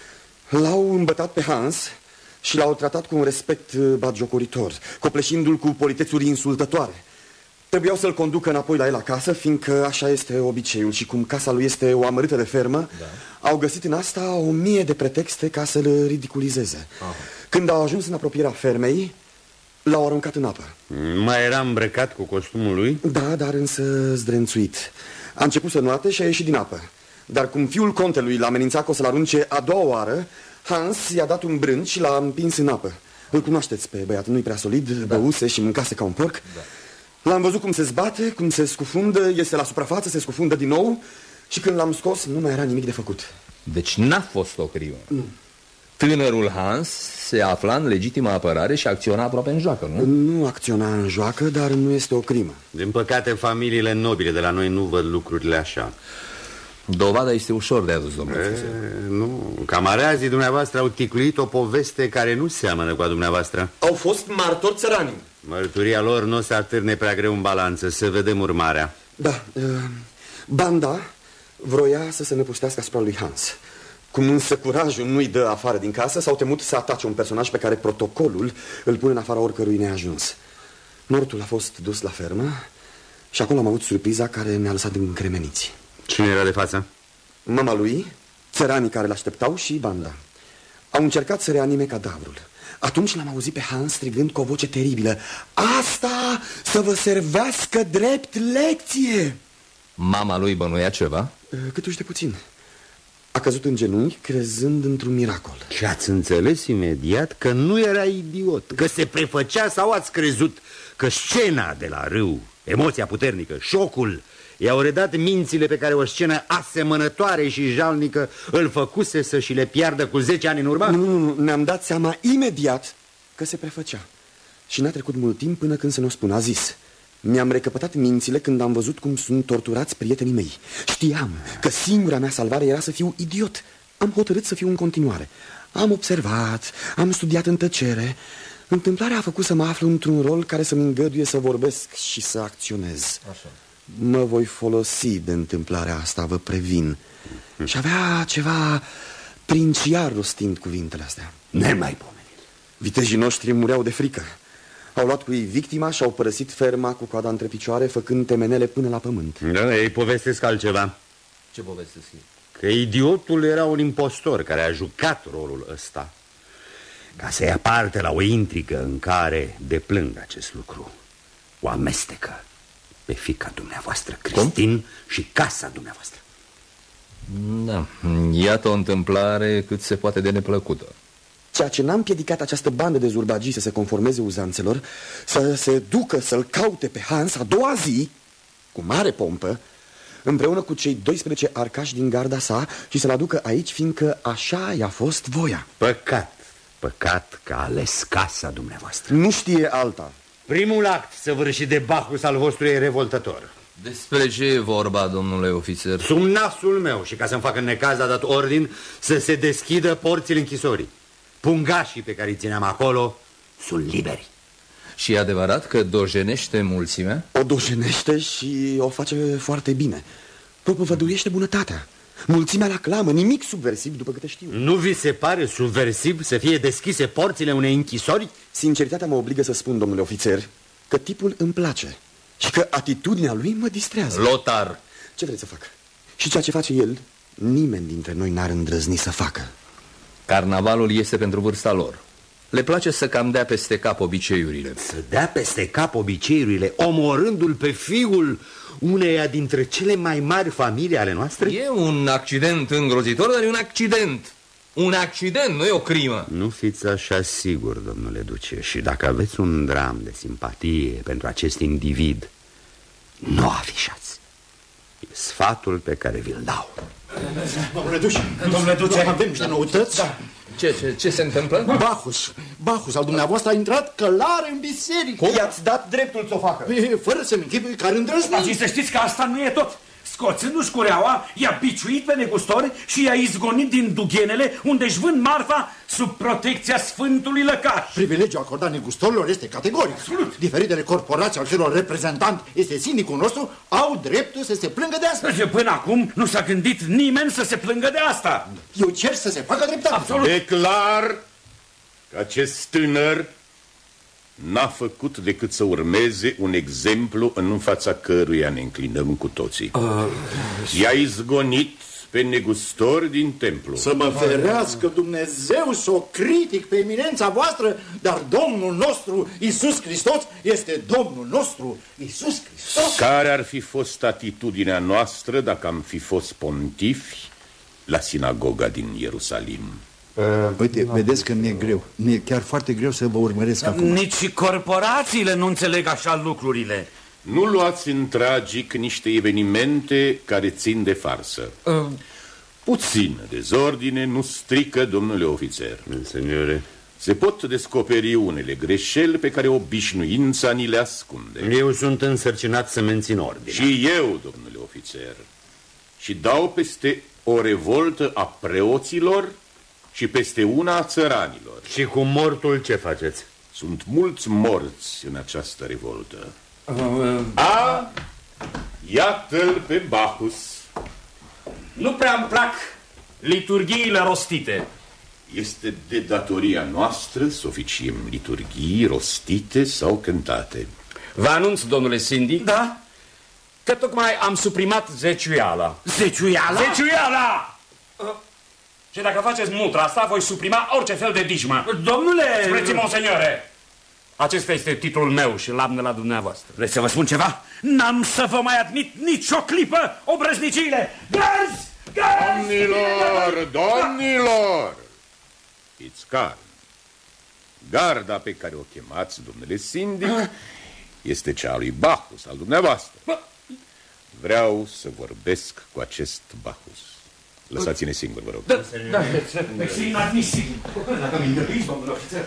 L-au îmbătat pe Hans și l-au tratat cu un respect batjocoritor, copleșindu-l cu politețuri insultătoare. Trebuiau să-l conducă înapoi la el acasă, fiindcă așa este obiceiul. Și cum casa lui este o amărâtă de fermă, au găsit în asta 1000 de pretexte ca să-l ridiculizeze. Când au ajuns în apropierea fermei, l-au aruncat în apă. Mai era îmbrăcat cu costumul lui? Da, dar însă zdrențuit. A început să nuate și a ieșit din apă. Dar cum fiul contelui l-a amenințat că o să-l arunce a doua oară, Hans i-a dat un brânci și l-a împins în apă. Îl cunoașteți pe băiat, nu-i prea solid, băuse și mâncase ca un porc. L-am văzut cum se zbate, cum se scufundă, iese la suprafață, se scufundă din nou. Și când l-am scos, nu mai era nimic de făcut. Deci n-a fost o crimă. Nu. Tânărul Hans se afla în legitimă apărare și acționa aproape în joacă, nu? Nu acționa în joacă, dar nu este o crimă. Din păcate, familiile nobile de la noi nu văd lucrurile așa. Dovada este ușor de adus, domnule ofițer. Nu, camarazii dumneavoastră au ticluit o poveste care nu seamănă cu a dumneavoastră. Au fost martori țărani. Mărturia lor nu o să atârne prea greu în balanță. Să vedem urmarea. Da, banda vroia să se năpustească asupra lui Hans. Cum însă curajul nu-i dă afară din casă, s-au temut să atace un personaj pe care protocolul îl pune în afara oricărui neajuns. Mortul a fost dus la fermă și acolo am avut surpriza care ne-a lăsat încremeniți. Cine era de față? Mama lui, țăranii care l-așteptau și banda. Au încercat să reanime cadavrul. Atunci l-am auzit pe Hans strigând cu o voce teribilă: "Asta să vă servească drept lecție!" Mama lui bănuia ceva? Câtuși de puțin. A căzut în genunchi crezând într-un miracol. Și ați înțeles imediat că nu era idiot, că se prefăcea, sau ați crezut că scena de la râu, emoția puternică, șocul, i-au redat mințile pe care o scenă asemănătoare și jalnică îl făcuse să și le piardă cu 10 ani în urmă? Nu, ne-am dat seama imediat că se prefăcea. Și n-a trecut mult timp până când să ne-o spun. A zis: "Mi-am recăpătat mințile când am văzut cum sunt torturați prietenii mei. Știam că singura mea salvare era să fiu idiot. Am hotărât să fiu în continuare. Am observat, am studiat în tăcere. Întâmplarea a făcut să mă aflu într-un rol care să-mi îngăduie să vorbesc și să acționez. Așa. Mă voi folosi de întâmplarea asta, vă previn." Și avea ceva princiar rostind cuvintele astea. Nemaipomenit. Vitejii noștri mureau de frică. Au luat cu ei victima și au părăsit ferma cu coada între picioare, făcând temenele până la pământ. Da, ei povestesc altceva. Ce povestesc ei? Că idiotul era un impostor care a jucat rolul ăsta ca să ia parte la o intrigă în care, deplâng acest lucru, o amestecă pe fiica dumneavoastră, Cristin, și casa dumneavoastră. Da, iată o întâmplare cât se poate de neplăcută. Ceea ce n-a împiedicat această bandă de zurbagii să se conformeze uzanțelor, să se ducă să-l caute pe Hans a doua zi, cu mare pompă, împreună cu cei 12 arcași din garda sa, și să-l aducă aici, fiindcă așa i-a fost voia. Păcat că a ales casa dumneavoastră. Nu știe alta. Primul act săvârșit de Bacchus al vostru e revoltător. Despre ce e vorba, domnule ofițer? Sub nasul meu, și ca să-mi facă necaz, a dat ordin să se deschidă porțile închisorii. Pungașii pe care îi țineam acolo sunt liberi. Și e adevărat că dojenește mulțimea? O dojenește și o face foarte bine. Propovăduiește bunătatea. Mulțimea la clamă, nimic subversiv, după câte știu. Nu vi se pare subversiv să fie deschise porțile unei închisori? Sinceritatea mă obligă să spun, domnule ofițer, că tipul îmi place și că atitudinea lui mă distrează. Lotar! Ce vreți să fac? Și ceea ce face el, nimeni dintre noi n-ar îndrăzni să facă. Carnavalul este pentru vârsta lor. Le place să cam dea peste cap obiceiurile. Să dea peste cap obiceiurile, omorându-l pe fiul uneia dintre cele mai mari familii ale noastre? E un accident îngrozitor, dar e un accident. Un accident, nu e o crimă. Nu fiți așa sigur, domnule duce. Și dacă aveți un dram de simpatie pentru acest individ, nu afișați. E sfatul pe care vi-l dau. Domnule duce, avem niște noutăți? Da. Ce se întâmplă? Bacchus al dumneavoastră a intrat călare în biserică. I-ați dat dreptul să o facă. Fără să-mi închipui care îndrăzni. Dar și să știți că asta nu e tot. Scoțându-și cureaua, i-a biciuit pe negustori și i-a izgonit din dughenele unde își vând marfa sub protecția Sfântului Lăcaș. Privilegiul acordat negustorilor este categoric. Absolut. Diferitele corporații al căror reprezentant este sindicul nostru au dreptul să se plângă de asta. Până acum nu s-a gândit nimeni să se plângă de asta. Eu cer să se facă dreptate. Absolut. Declar că acest tânăr n-a făcut decât să urmeze un exemplu în fața căruia ne înclinăm cu toții. I-a izgonit pe negustori din templu. Să mă ferească Dumnezeu să o critic pe eminența voastră, dar Domnul nostru Iisus Hristos este Domnul nostru Iisus Hristos. Care ar fi fost atitudinea noastră dacă am fi fost pontifi la sinagoga din Ierusalim? Uite, vedeți că mi-e greu. Mi-e chiar foarte greu să vă urmăresc acum. Nici corporațiile nu înțeleg așa lucrurile. Nu luați în tragic niște evenimente care țin de farsă. Puțin dezordine nu strică, domnule ofițer. Signore. Se pot descoperi unele greșeli pe care obișnuința ni le ascunde. Eu sunt însărcinat să mențin ordine. Și eu, domnule ofițer. Și dau peste o revoltă a preoților și peste una a țăranilor. Și cu mortul ce faceți? Sunt mulți morți în această revoltă. Iată-l pe Bacchus. Nu prea îmi plac liturghiile rostite. Este de datoria noastră să oficiem liturghii rostite sau cântate. Vă anunț, domnule sindic, da? Că tocmai am suprimat zeciuiala. Zeciuiala? Zeciuiala! Și dacă faceți mutra asta, voi suprima orice fel de dijmă. Domnule... Spuneți-mi, monseigneur, acesta este titlul meu și l-am de la dumneavoastră. Vreți să vă spun ceva? N-am să vă mai admit nicio clipă obrăzniciile! Gărzi! Domnilor! Fiți calmi. Garda pe care o chemați, domnule sindic, este cea a lui Bacchus, al dumneavoastră. Vreau să vorbesc cu acest Bacchus. Lăsați-ne singuri, vă rog. Da, este inadmisibil. Dacă mi îngăduiți, domnule ofițer.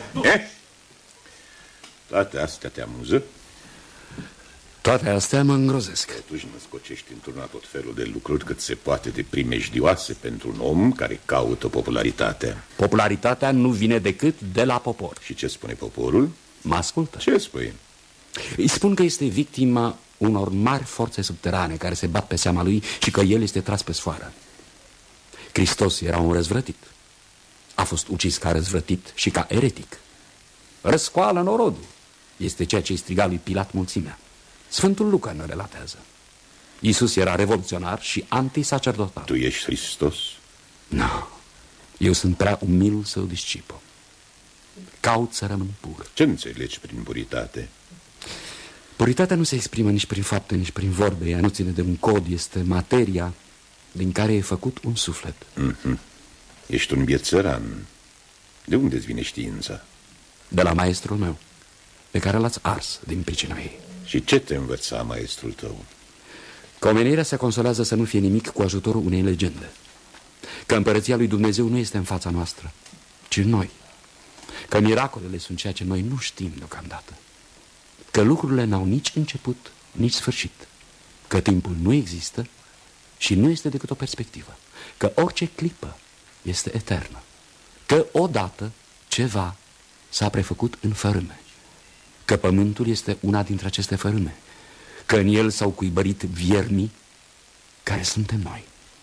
Toate astea te amuză? Toate astea mă îngrozesc. Atunci mă scocești într-una tot felul de lucruri cât se poate de primejdioase pentru un om care caută popularitatea. Popularitatea nu vine decât de la popor. Și ce spune poporul? Mă ascultă. Ce spui? Îi spun că este victima unor mari forțe subterane care se bat pe seama lui și că el este tras pe sfoară. Hristos era un răzvrătit. A fost ucis ca răzvrătit și ca eretic. Răscoală norodul este ceea ce îi striga lui Pilat mulțimea. Sfântul Luca ne relatează. Iisus era revoluționar și antisacerdotal. Tu ești Hristos? Nu. Eu sunt prea umilul său discipol. Caut să rămân pur. Ce înțelegi prin puritate? Puritatea nu se exprimă nici prin fapte, nici prin vorbe. Ea nu ține de un cod, este materia din care e făcut un suflet. Ești un biet țăran. De unde îți vine știința? De la maestrul meu, pe care l-ați ars din pricina ei. Și ce te învăța maestrul tău? Că omenirea se consolează să nu fie nimic cu ajutorul unei legende. Că împărăția lui Dumnezeu nu este în fața noastră, ci în noi. Că miracolele sunt ceea ce noi nu știm deocamdată. Că lucrurile n-au nici început, nici sfârșit. Că timpul nu există și nu este decât o perspectivă. Că orice clipă este eternă. Că odată ceva s-a prefăcut în fărâme. Că pământul este una dintre aceste fărâme. Că în el s-au cuibărit viermii care suntem noi.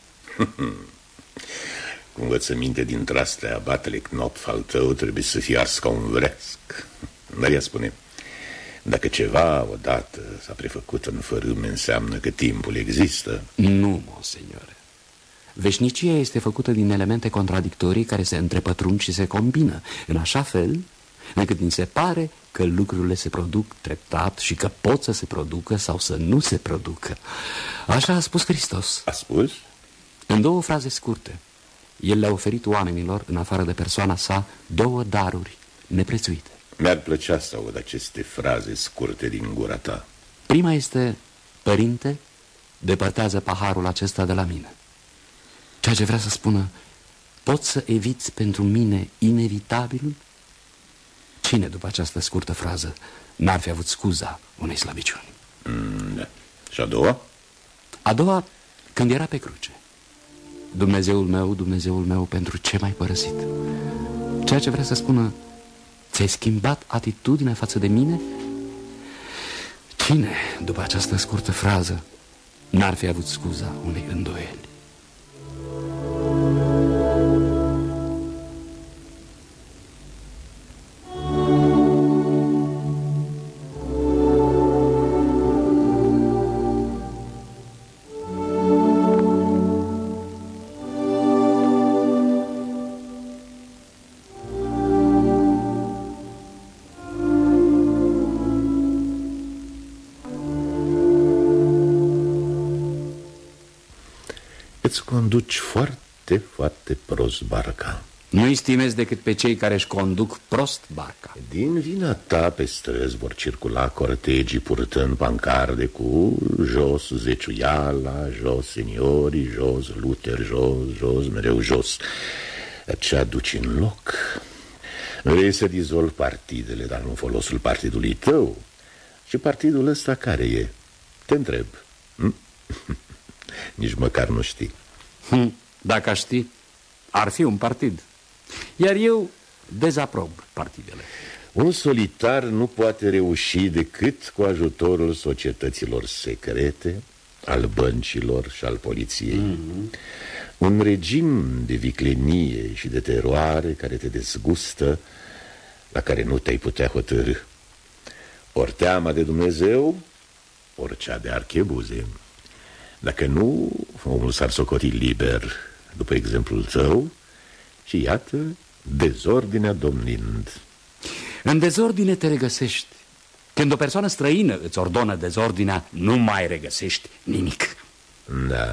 Cu învățăminte dintre astea, abatele Knopf al tău trebuie să fie ars ca un vreasc. Dar ea spune, dacă ceva odată s-a prefăcut în fărâme, înseamnă că timpul există. Nu, monseignore. Veșnicia este făcută din elemente contradictorii care se întrepătrund și se combină în așa fel încât ni se pare că lucrurile se produc treptat și că pot să se producă sau să nu se producă. Așa a spus Hristos. A spus? În două fraze scurte. El le-a oferit oamenilor, în afară de persoana sa, două daruri neprețuite. Mi-ar plăcea să aud aceste fraze scurte din gura ta. Prima este, Părinte, depărtează paharul acesta de la mine. Ceea ce vrea să spună, poți să eviți pentru mine inevitabilul? Cine, după această scurtă frază, n-ar fi avut scuza unei slăbiciuni? Da. Și a doua? A doua, când era pe cruce. Dumnezeul meu, pentru ce m-ai părăsit? Ceea ce vrea să spună, ți-ai schimbat atitudinea față de mine? Cine, după această scurtă frază, n-ar fi avut scuza unei îndoieli? Îți conduci foarte, foarte prost barca. Nu-i stimezi decât pe cei care își conduc prost barca. Din vina ta pe străzi vor circula cortegii purtând pancarde cu jos zeciuiala, jos seniorii, jos Luther, jos, mereu jos. Ce aduci în loc? Vrei să dizolvi partidele, dar nu în folosul partidului tău. Și partidul ăsta care e? Te întreb. Nici măcar nu știi. Dacă aș ști, ar fi un partid. Iar eu dezaprob partidele. Un solitar nu poate reuși decât cu ajutorul societăților secrete, al băncilor și al poliției. Un regim de viclenie și de teroare care te dezgustă, la care nu te-ai putea hotărî. Ori teama de Dumnezeu, ori cea de archebuze. Dacă nu, omul s-ar socoti liber, după exemplul tău, și iată, dezordinea domnind. În dezordine te regăsești. Când o persoană străină îți ordonă dezordinea, nu mai regăsești nimic. Da.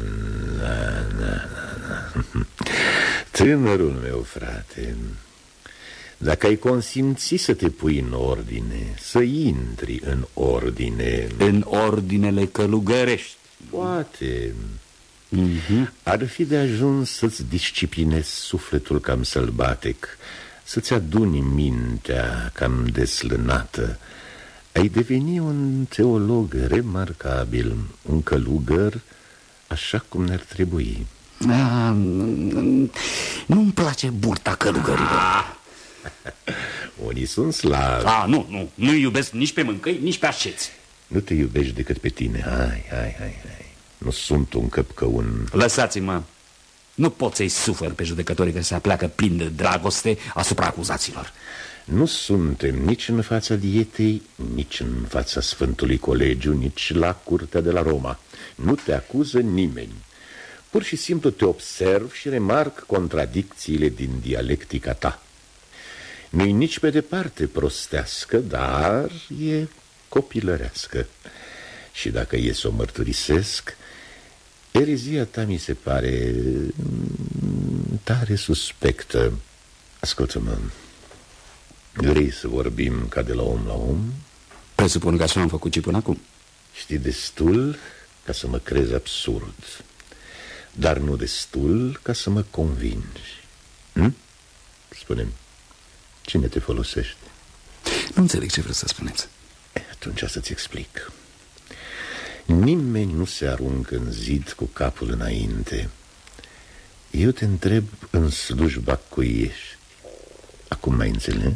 Tânărul meu, frate, dacă ai consimți să te pui în ordine, să intri în ordine... În ordinele călugărești. Poate. Ar fi de ajuns să-ți disciplinezi sufletul cam sălbatec, să-ți aduni mintea cam deslănată. Ai deveni un teolog remarcabil, un călugăr așa cum ne-ar trebui. Nu-mi place burta călugărilor. Unii sunt slabi. Nu iubesc nici pe mâncăi, nici pe asceți. Nu te iubești decât pe tine. Hai. Nu sunt un căpcăun. Lăsați-mă. Nu pot să-i sufăr pe judecătorii care se apleacă plin de dragoste asupra acuzaților. Nu suntem nici în fața dietei, nici în fața Sfântului Colegiu, nici la curtea de la Roma. Nu te acuză nimeni. Pur și simplu te observ și remarc contradicțiile din dialectica ta. Nu-i nici pe departe prostească, dar e copilărească. Și dacă e să o mărturisesc, erezia ta mi se pare tare suspectă. Ascultă-mă, vrei să vorbim ca de la om la om? Presupun că așa am făcut și până acum. Știi destul ca să mă crezi absurd, dar nu destul ca să mă convingi. Spune-mi, cine te folosește? Nu înțeleg ce vreți să spuneți. Atunci să-ți explic. Nimeni nu se aruncă în zid cu capul înainte. Eu te întreb în slujba cui ești. Acum mai înțeles?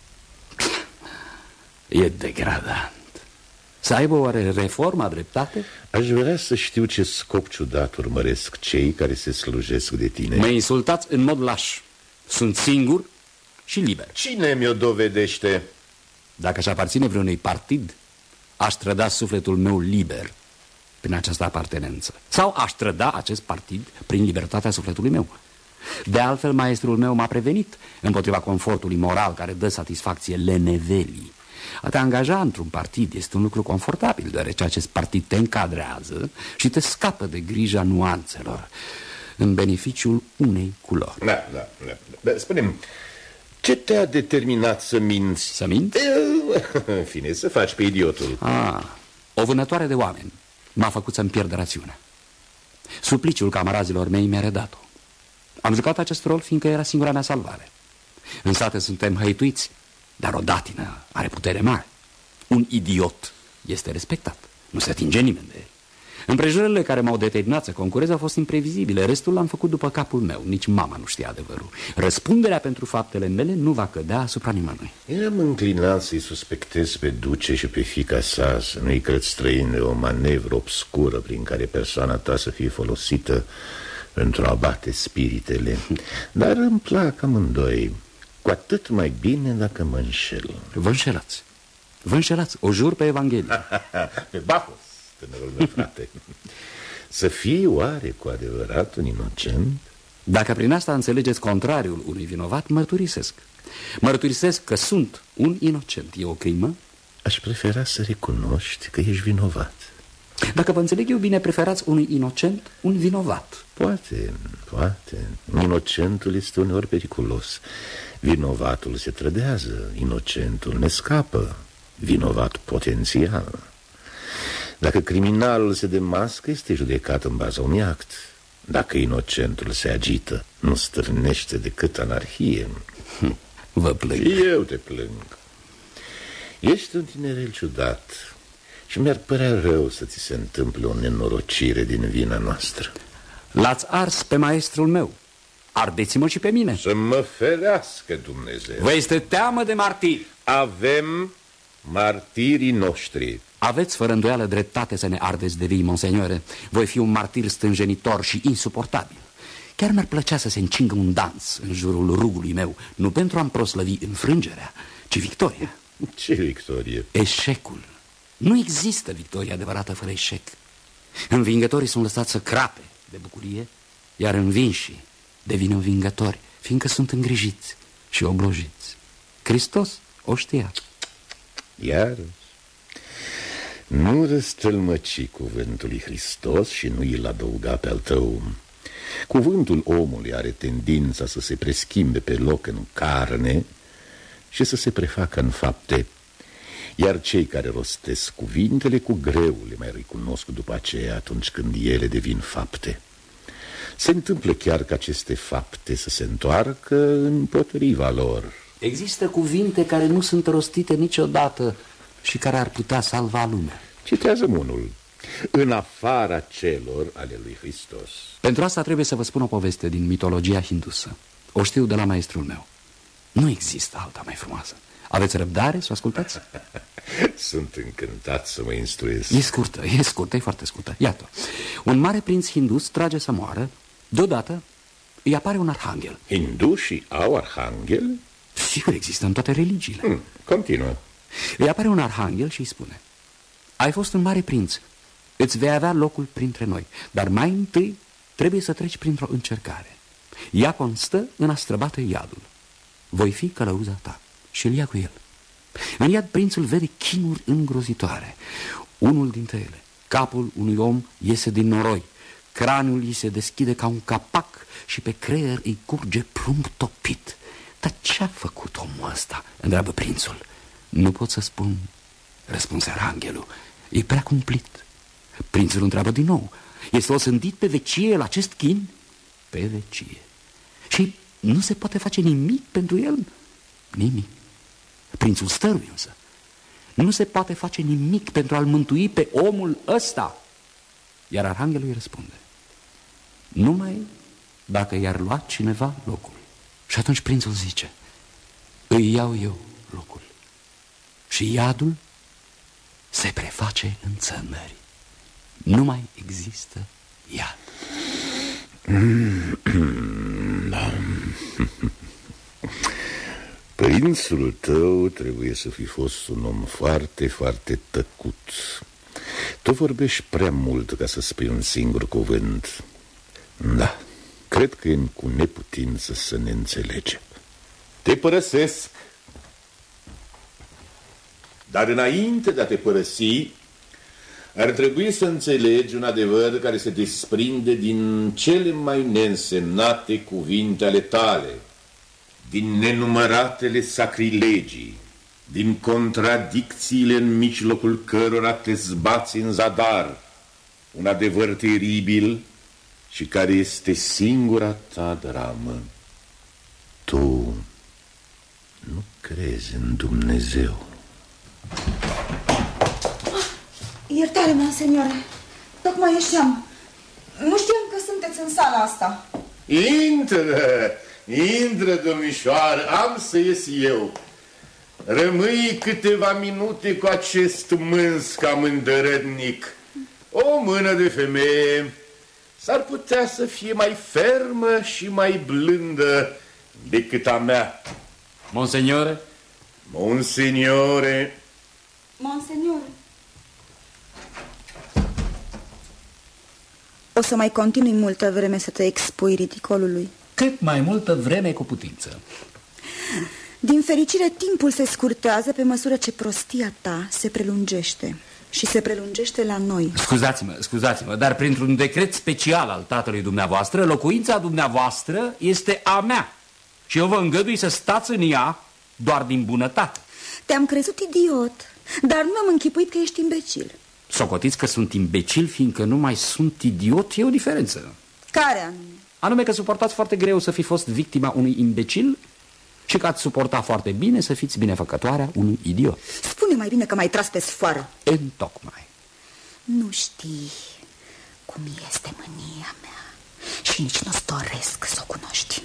E degradant. Să aibă oare reforma dreptate? Aș vrea să știu ce scop ciudat urmăresc cei care se slujesc de tine. Mă insultați în mod laș. Sunt singur și liber. Cine mi-o dovedește? Dacă aș aparține vreunui partid, aș trăda sufletul meu liber prin această apartenență. Sau aș trăda acest partid prin libertatea sufletului meu. De altfel, maestrul meu m-a prevenit împotriva confortului moral care dă satisfacție lenevelii. A te angaja într-un partid este un lucru confortabil, deoarece acest partid te încadrează și te scapă de grija nuanțelor în beneficiul unei culori. Da. Spune-mi, ce te-a determinat să minți? Să minți? În fine, să faci pe idiotul. O vânătoare de oameni m-a făcut să-mi pierd rațiunea. Supliciul camarazilor mei mi-a redat-o. Am jucat acest rol fiindcă era singura mea salvare. În sate suntem hăituiți, dar o datină are putere mare. Un idiot este respectat, nu se atinge nimeni de el. Împrejurările care m-au determinat să concurez au fost imprevizibile. Restul l-am făcut după capul meu. Nici mama nu știa adevărul. Răspunderea pentru faptele mele nu va cădea asupra nimănui. Eram înclinat să-i suspectez pe duce și pe fiica sa, să nu-i cred străin de o manevră obscură prin care persoana ta să fie folosită pentru a bate spiritele. Dar îmi plac amândoi, cu atât mai bine dacă mă înșel. Vă înșelați. Vă înșelați, o jur pe Evanghelie. Pe Bacchus, tânărul meu frate. Să fii oare cu adevărat un inocent? Dacă prin asta înțelegeți contrariul unui vinovat, mărturisesc. Mărturisesc că sunt un inocent. E o crimă? Aș prefera să recunoști că ești vinovat. Dacă vă înțeleg eu bine, preferați unui inocent un vinovat. Poate. Inocentul este uneori periculos. Vinovatul se trădează, inocentul ne scapă. Vinovat potențial. Dacă criminalul se demască, este judecat în baza unui act. Dacă inocentul se agită, nu stârnește decât anarhie. Vă plâng. Și eu te plâng. Ești un tinerel ciudat și mi-ar părea rău să ți se întâmple o nenorocire din vina noastră. L-ați ars pe maestrul meu. Ardeți-mă și pe mine. Să mă ferească Dumnezeu. Vă este teamă de martiri. Avem martirii noștri. Aveți fără îndoială dreptate să ne ardeți de vii, monseniore. Voi fi un martir stânjenitor și insuportabil. Chiar mi-ar plăcea să se încingă un dans în jurul rugului meu, nu pentru a-mi proslăvi înfrângerea, ci victoria. Ce victorie? Eșecul. Nu există victorie adevărată fără eșec. Învingătorii sunt lăsați să crape de bucurie, iar învinșii devin învingători, fiindcă sunt îngrijiți și oblojiți. Hristos o știa. Iar nu răstălmăci cuvântul lui Hristos și nu îl adăuga pe al tău. Cuvântul omului are tendința să se preschimbe pe loc în carne și să se prefacă în fapte, iar cei care rostesc cuvintele cu greu le mai recunosc după aceea atunci când ele devin fapte. Se întâmplă chiar ca aceste fapte să se întoarcă împotriva lor. Există cuvinte care nu sunt rostite niciodată și care ar putea salva lumea. Citează-mi unul. În afara celor ale lui Hristos. Pentru asta trebuie să vă spun o poveste din mitologia hindusă. O știu de la maestrul meu. Nu există alta mai frumoasă. Aveți răbdare să o ascultați? Sunt încântat să mă instruiesc. E scurtă, e foarte scurtă. Iată, un mare prinț hindus trage să moară. Deodată îi apare un arhanghel. Hindușii au arhanghel? Sigur, există în toate religiile. Continuă. Îi apare un arhanghel și îi spune: ai fost un mare prinț, îți vei avea locul printre noi, dar mai întâi trebuie să treci printr-o încercare. Ea constă în a străbate iadul. Voi fi călăuza ta. Și îl ia cu el. În iad prințul vede chinuri îngrozitoare. Unul dintre ele, capul unui om iese din noroi, craniul îi se deschide ca un capac și pe creier îi curge plumb topit. Dar ce-a făcut omul ăsta? Întreabă prințul. Nu pot să spun, răspunse arhanghelul. E prea cumplit. Prințul întreabă din nou. Este osândit pe vecie la acest chin? Pe vecie. Și nu se poate face nimic pentru el? Nimic. Prințul stăruie însă. Nu se poate face nimic pentru a-l mântui pe omul ăsta. Iar arhanghelul îi răspunde: numai dacă i-ar lua cineva locul. Și atunci prințul zice: îi iau eu locul. Și iadul se preface în țărmări. Nu mai există iad. Prințul tău trebuie să fi fost un om foarte, foarte tăcut. Tu vorbești prea mult ca să spui un singur cuvânt. Da, cred că e cu neputință să ne înțelegem. Te părăsesc. Dar înainte de a te părăsi, ar trebui să înțelegi un adevăr care se desprinde din cele mai neînsemnate cuvinte ale tale, din nenumăratele sacrilegii, din contradicțiile în mijlocul cărora te zbați în zadar, un adevăr teribil și care este singura ta dramă. Tu nu crezi în Dumnezeu. Iertare, monseniore. Tocmai ieșeam. Nu știam că sunteți în sala asta. Intră, domnișoară, am să ies eu. Rămâi câteva minute cu acest mâns cam îndărătnic. O mână de femeie s-ar putea să fie mai fermă și mai blândă decât a mea. Monseniore? Monseniore. Monseniore. O să mai continui multă vreme să te expui ridicolului. Cât mai multă vreme cu putință. Din fericire, timpul se scurtează pe măsură ce prostia ta se prelungește. Și se prelungește la noi. Scuzați-mă, dar printr-un decret special al tatălui dumneavoastră, locuința dumneavoastră este a mea. Și eu vă îngădui să stați în ea doar din bunătate. Te-am crezut idiot, dar nu am închipuit că ești imbecil. Socotiți că sunt imbecil, fiindcă nu mai sunt idiot, e o diferență. Care anume? Anume că suportați foarte greu să fi fost victima unui imbecil și că ați suportat foarte bine să fiți binefăcătoarea unui idiot. Spune mai bine că m-ai tras pe sfoară. Întocmai. Nu știi cum este mânia mea și nici nu-ți doresc să o cunoști.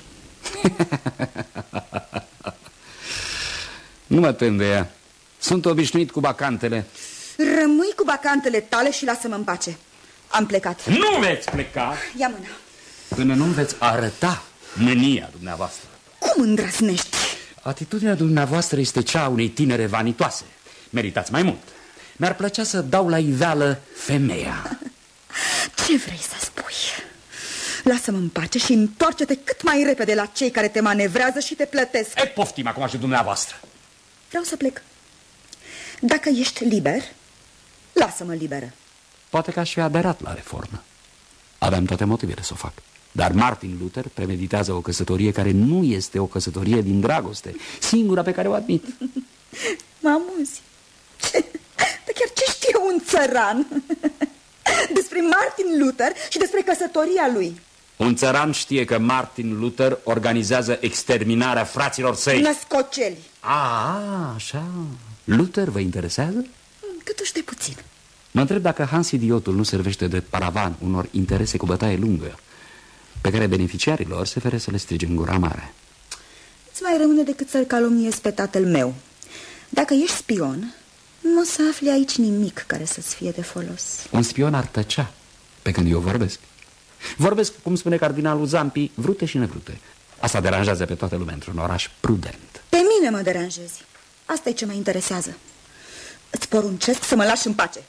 Nu mă tem de ea. Sunt obișnuit cu bacantele. Rămâi cu bacantele tale și lasă-mă în pace. Am plecat. Nu veți pleca Ia mâna. până nu veți arăta mânia dumneavoastră. Cum îndrăznești? Atitudinea dumneavoastră este cea a unei tinere vanitoase. Meritați mai mult. Mi-ar plăcea să dau la iveală femeia. Ce vrei să spui? Lasă-mă în pace și întoarce-te cât mai repede la cei care te manevrează și te plătesc. E, poftim acum și dumneavoastră. Vreau să plec. Dacă ești liber, lasă-mă liberă. Poate că aș fi aderat la reformă. Aveam toate motivele să o fac. Dar Martin Luther premeditează o căsătorie care nu este o căsătorie din dragoste, singura pe care o admit. Mă amuzi. Dar chiar ce știe un țăran despre Martin Luther și despre căsătoria lui? Un țăran știe că Martin Luther organizează exterminarea fraților săi. Născoceli. Așa. Luther vă interesează? Câtuși de puțin. Mă întreb dacă Hans idiotul nu servește de paravan unor interese cu bătaie lungă, pe care beneficiarilor se fere să le strige în gura mare. Îți mai rămâne decât să-l calomniezi pe tatăl meu. Dacă ești spion, nu o să afli aici nimic care să-ți fie de folos. Un spion ar tăcea pe când eu vorbesc. Vorbesc, cum spune cardinalul Zampi, vrute și nevrute. Asta deranjează pe toată lumea într-un oraș prudent. Pe mine mă deranjezi. Asta e ce mă interesează. Îți poruncesc să mă lași în pace.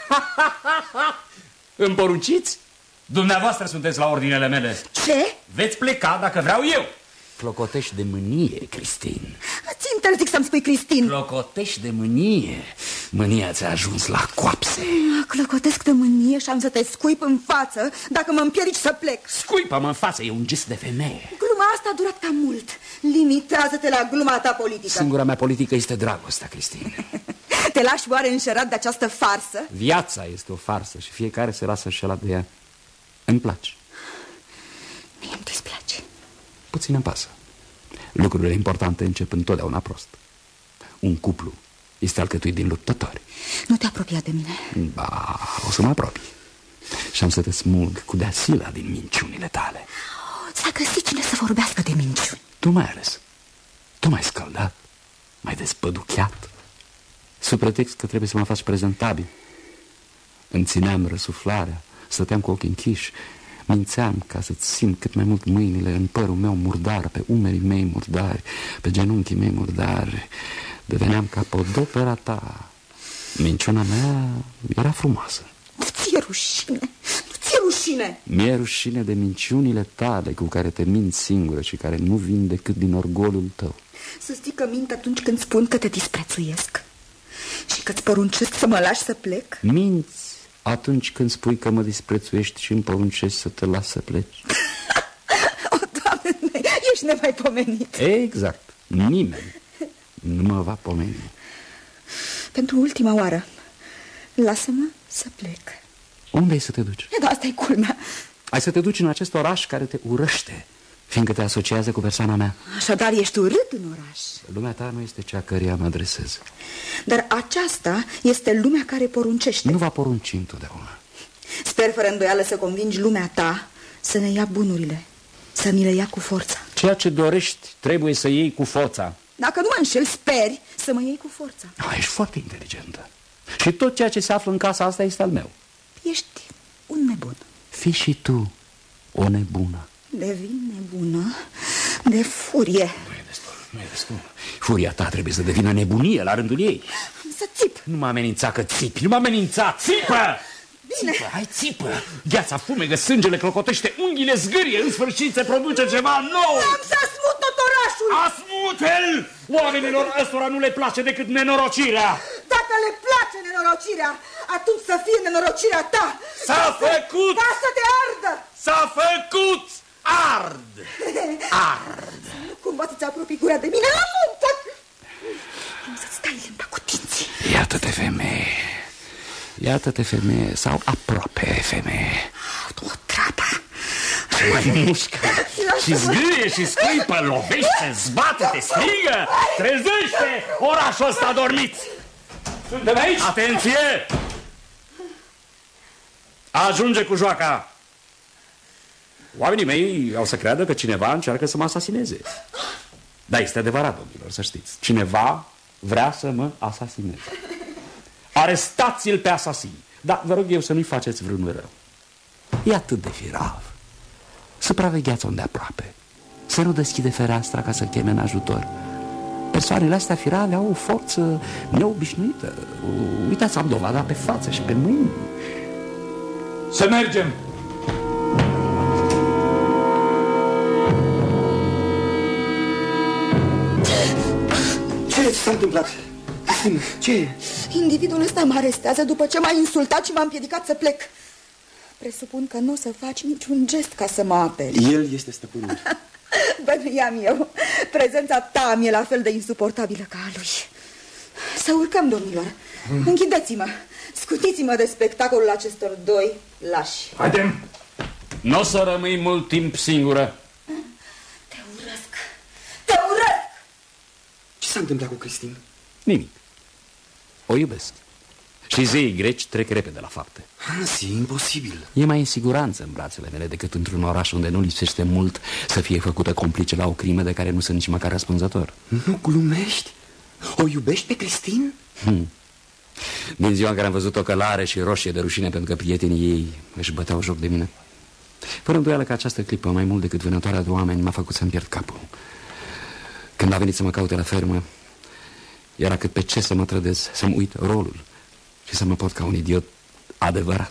Îmi porunciți? Dumneavoastră sunteți la ordinele mele. Ce? Veți pleca dacă vreau eu. Clocotești de mânie, Cristin. Îți interzic să-mi spui Cristin. Clocotești de mânie. Mânia ți-a ajuns la coapse. Clocotesc de mânie și am să te scuip în față dacă mă împiedici să plec. Scuipă-mă în față, e un gest de femeie. Gluma asta a durat cam mult. Limitează-te la gluma ta politică. Singura mea politică este dragostea, Cristin. Te lași oare înșerat de această farsă? Viața este o farsă și fiecare se lasă înșelat de ea. Îmi place. Mie îmi displace. Puțin îmi pasă. Lucrurile importante încep întotdeauna prost. Un cuplu este alcătuit din luptători. Nu te apropia de mine. Ba, o să mă apropii. Și am să te smulg cu deasila din minciunile tale. S-a găsit cine să vorbească de minciuni. Tu mai ales. Tu mai scăldat, mai despăducheat, sub pretext că trebuie să mă faci prezentabil. Îmi țineam răsuflarea, stăteam cu ochii închiși, mințeam ca să-ți simt cât mai mult mâinile în părul meu murdar, pe umerii mei murdari, pe genunchii mei murdari. Deveneam ca podopera ta. Minciuna mea era frumoasă. Ți-e rușine, ți-e rușine. Mi-e rușine de minciunile tale cu care te minți singură și care nu vin decât din orgoliul tău. Să știi că mint atunci când spun că te disprețuiesc și că-ți poruncesc să mă lași să plec. Minți atunci când spui că mă disprețuiești și îmi poruncești să te las să pleci. O, Doamne, ești nemaipomenit. Exact. Nimeni nu mă va pomeni. Pentru ultima oară, lasă-mă să plec. Unde ai să te duci? Da, asta e culmea. Ai să te duci în acest oraș care te urăște, fiindcă te asociază cu persoana mea. Așadar ești urât în oraș. Lumea ta nu este cea căreia mă adresez. Dar aceasta este lumea care poruncește. Nu va porunci întotdeauna. Sper fără îndoială să convingi lumea ta să ne ia bunurile, să ni le ia cu forța. Ceea ce dorești trebuie să iei cu forța. Dacă nu mă înșel, speri să mă iei cu forța. Ești foarte inteligentă. Și tot ceea ce se află în casa asta este al meu. Ești un nebun. Fii și tu o nebună. Devin nebună de furie. Nu e destul. Furia ta trebuie să devină nebunie la rândul ei. Să țip. Nu mă amenința că țipi, nu mă amenința, țipă! Bine. Țipă, hai țipă! Gheața fumegă, sângele clocotește, unghiile zgârie, în sfârșit se produce ceva nou! Am să asmut tot orașul! Asmut-l! Oamenilor ăstora nu le place decât nenorocirea! Dacă le place nenorocirea, atunci să fie nenorocirea ta! S-a făcut! Ca să te ardă! S-a făcut! Ard! Ard! Nu cumva să-ți apropii gura de mine, la muncă! Să-ți stai limba cu dinții. Iată-te, femeie! Iată-te, femeie, sau aproape femeie. O trapa! Mai mușcă și zgârie și scuipă, lovește, zbate-te, strigă! Trezește! Orașul ăsta a dormit! Suntem aici? Atenție! Ajunge cu joaca! Oamenii mei au să creadă că cineva încearcă să mă asasineze. Da, este adevărat, domnilor, să știți. Cineva vrea să mă asasineze. Arestați-l pe asasin. Dar vă rog eu să nu-i faceți vreun rău. E atât de firav. Supravegheați-o îndeaproape. Să nu deschide fereastra ca să cheme în ajutor. Persoanele astea firave au o forță neobișnuită. Uitați, am dovada pe față și pe mâini. Să mergem! Ce s-a întâmplat? Ce? Individul ăsta mă arestează după ce m-a insultat și m-a împiedicat să plec. Presupun că nu o să faci niciun gest ca să mă aperi. El este stăpânul. Bănuiam eu. Prezența ta mi-e la fel de insuportabilă ca a lui. Să urcăm, domnilor. Închideți-mă. Scutiți-mă de spectacolul acestor doi lași. Haidem! Nu o să rămâi mult timp singură. Te urăsc. Te urăsc! Ce s-a întâmplat cu Cristin? Nimic. O iubesc. Și zeii greci trec repede la fapte. Hansi, imposibil. E mai în siguranță în brațele mele decât într-un oraș unde nu lipsește mult să fie făcută complice la o crimă de care nu sunt nici măcar răspunzător. Nu glumești? O iubești pe Cristin? Din ziua în care am văzut-o călare și roșie de rușine pentru că prietenii ei își băteau joc de mine. Fără îndoială că această clipă, mai mult decât vânătoarea de oameni, m-a făcut să-mi pierd capul. Când a venit să mă caute la fermă, era cât pe ce să mă trădez, să-mi uit rolul și să mă pot ca un idiot adevărat.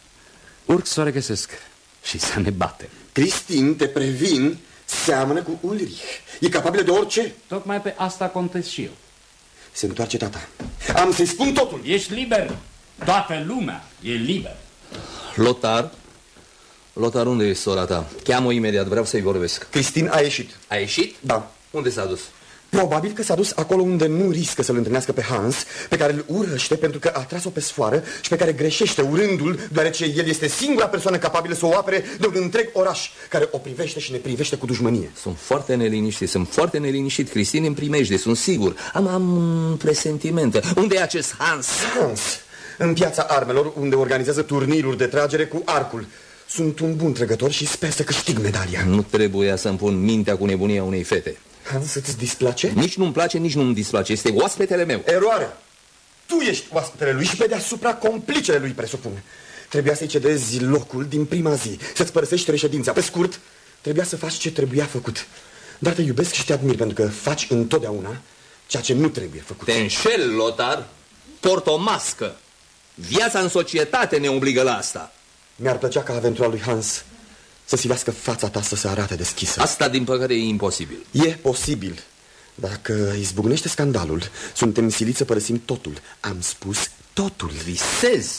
Urc să o regăsesc și să ne batem. Cristin, te previn, seamănă cu Ulrich. E capabilă de orice. Tocmai pe asta contez și eu. Se întoarce tata. Am să-i spun totul. Ești liber. Toată lumea e liber. Lothar? Lothar, unde e sora ta? Cheamă-o imediat, vreau să-i vorbesc. Cristin a ieșit. A ieșit? Da. Unde s-a dus? Probabil că s-a dus acolo unde nu riscă să-l întâlnească pe Hans, pe care îl urăște pentru că a tras-o pe sfoară și pe care greșește urându-l, deoarece el este singura persoană capabilă să o apere de un întreg oraș care o privește și ne privește cu dușmănie. Sunt foarte neliniștit. Cristin îmi primejde, sunt sigur. Am presentimente. Unde e acest Hans? Hans, în piața armelor, unde organizează turniruri de tragere cu arcul. Sunt un bun trăgător și sper să câștig medalia. Nu trebuia să-mi pun mintea cu nebunia unei fete. Hans, îți displace? Nici nu-mi place, nici nu-mi displace. Este oaspetele meu. Eroare! Tu ești oaspetele lui și pe deasupra complicele lui, presupun. Trebuia să-i cedezi locul din prima zi, să-ți părăsești reședința. Pe scurt, trebuia să faci ce trebuia făcut. Dar te iubesc și te admir pentru că faci întotdeauna ceea ce nu trebuie făcut. Te înșel, Lothar. Port o mască. Viața în societate ne obligă la asta. Mi-ar plăcea ca aventura lui Hans să silească fața ta să se arate deschisă. Asta, din păcate, e imposibil. E posibil. Dacă izbucnește scandalul, suntem siliți să părăsim totul. Am spus totul. Visezi?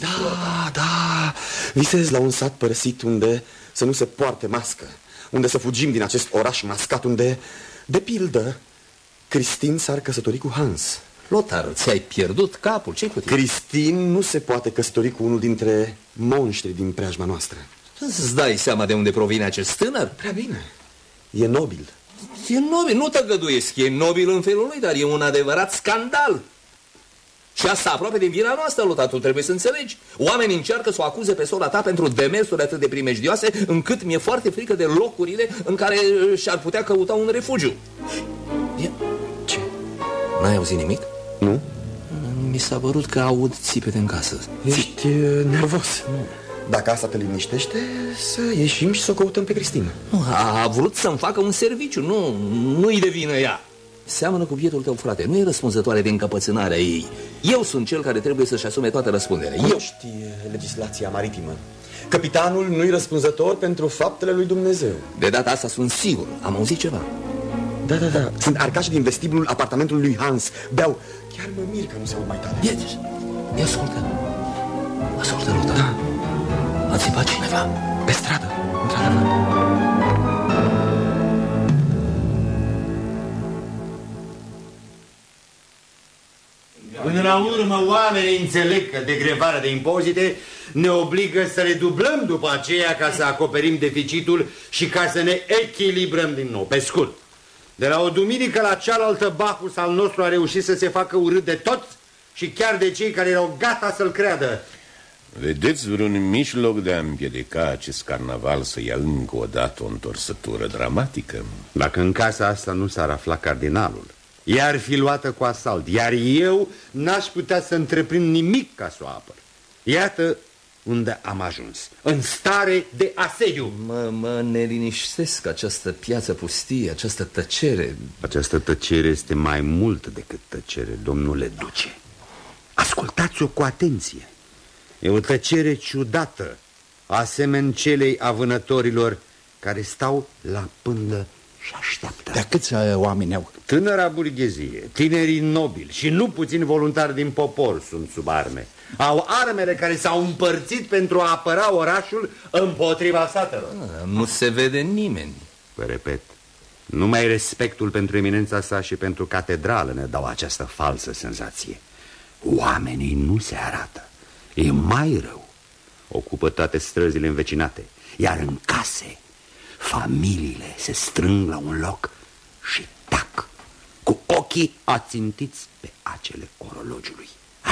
Da. Visez la un sat părăsit unde să nu se poarte mască, unde să fugim din acest oraș mascat, unde, de pildă, Cristin s-ar căsători cu Hans. Lothar, ți-ai pierdut capul. Ce-i cu tine? Cristin nu se poate căsători cu unul dintre monștri din preajma noastră. Îți dai seama de unde provine acest tânăr? Prea bine. E nobil. E nobil, nu tăgăduiesc, e nobil în felul lui, dar e un adevărat scandal. Și asta aproape din vina noastră, Lota, tu trebuie să înțelegi. Oamenii încearcă să o acuze pe sora ta pentru demersuri atât de primejdioase, încât mi-e foarte frică de locurile în care și-ar putea căuta un refugiu. Ce? N-ai auzit nimic? Nu. Mi s-a părut că aud țipete în casă. Ești nervos. Dacă asta te liniștește, să ieșim și să o căutăm pe Cristina. A vrut să-mi facă un serviciu, nu-i de vină ea. Seamănă cu bietul tău, frate, nu e răspunzătoare de încăpățânarea ei. Eu sunt cel care trebuie să-și asume toată răspunderea. Eu știi legislația maritimă. Capitanul nu-i răspunzător pentru faptele lui Dumnezeu. De data asta sunt sigur, am auzit ceva. Da. Sunt arcași din vestibulul apartamentului lui Hans. Beau. Chiar mă mir că nu se aud mai tare. Ia ascultă. Ascultă, Lota. Da. A țipat cineva pe stradă. Până la urmă, oamenii înțeleg că degrevarea de impozite ne obligă să le dublăm după aceea ca să acoperim deficitul și ca să ne echilibrăm din nou. Pe scurt, de la o duminică la cealaltă, Bacchus al nostru a reușit să se facă urât de toți și chiar de cei care erau gata să-l creadă. Vedeți vreun mijloc de a împiedica acest carnaval să ia încă o dată o întorsătură dramatică? Dacă în casa asta nu s-ar afla cardinalul, ea ar fi luată cu asalt, iar eu n-aș putea să întreprind nimic ca să o apăr. Iată unde am ajuns, în stare de asediu. Mă neliniștesc această piață pustie, această tăcere. Această tăcere este mai mult decât tăcere, domnule duce. Ascultați-o cu atenție. E o tăcere ciudată, asemeni celei a vânătorilor care stau la pândă și așteaptă. Dar câți oameni au? Tânăra burghezie, tinerii nobili și nu puțini voluntari din popor sunt sub arme. Au armele care s-au împărțit pentru a apăra orașul împotriva satelor. Nu se vede nimeni. Vă repet, numai respectul pentru eminența sa și pentru catedrală ne dau această falsă senzație. Oamenii nu se arată. E mai rău. Ocupă toate străzile învecinate, iar în case familiile se strâng la un loc și tac, cu ochii ațintiți pe acele orologiului.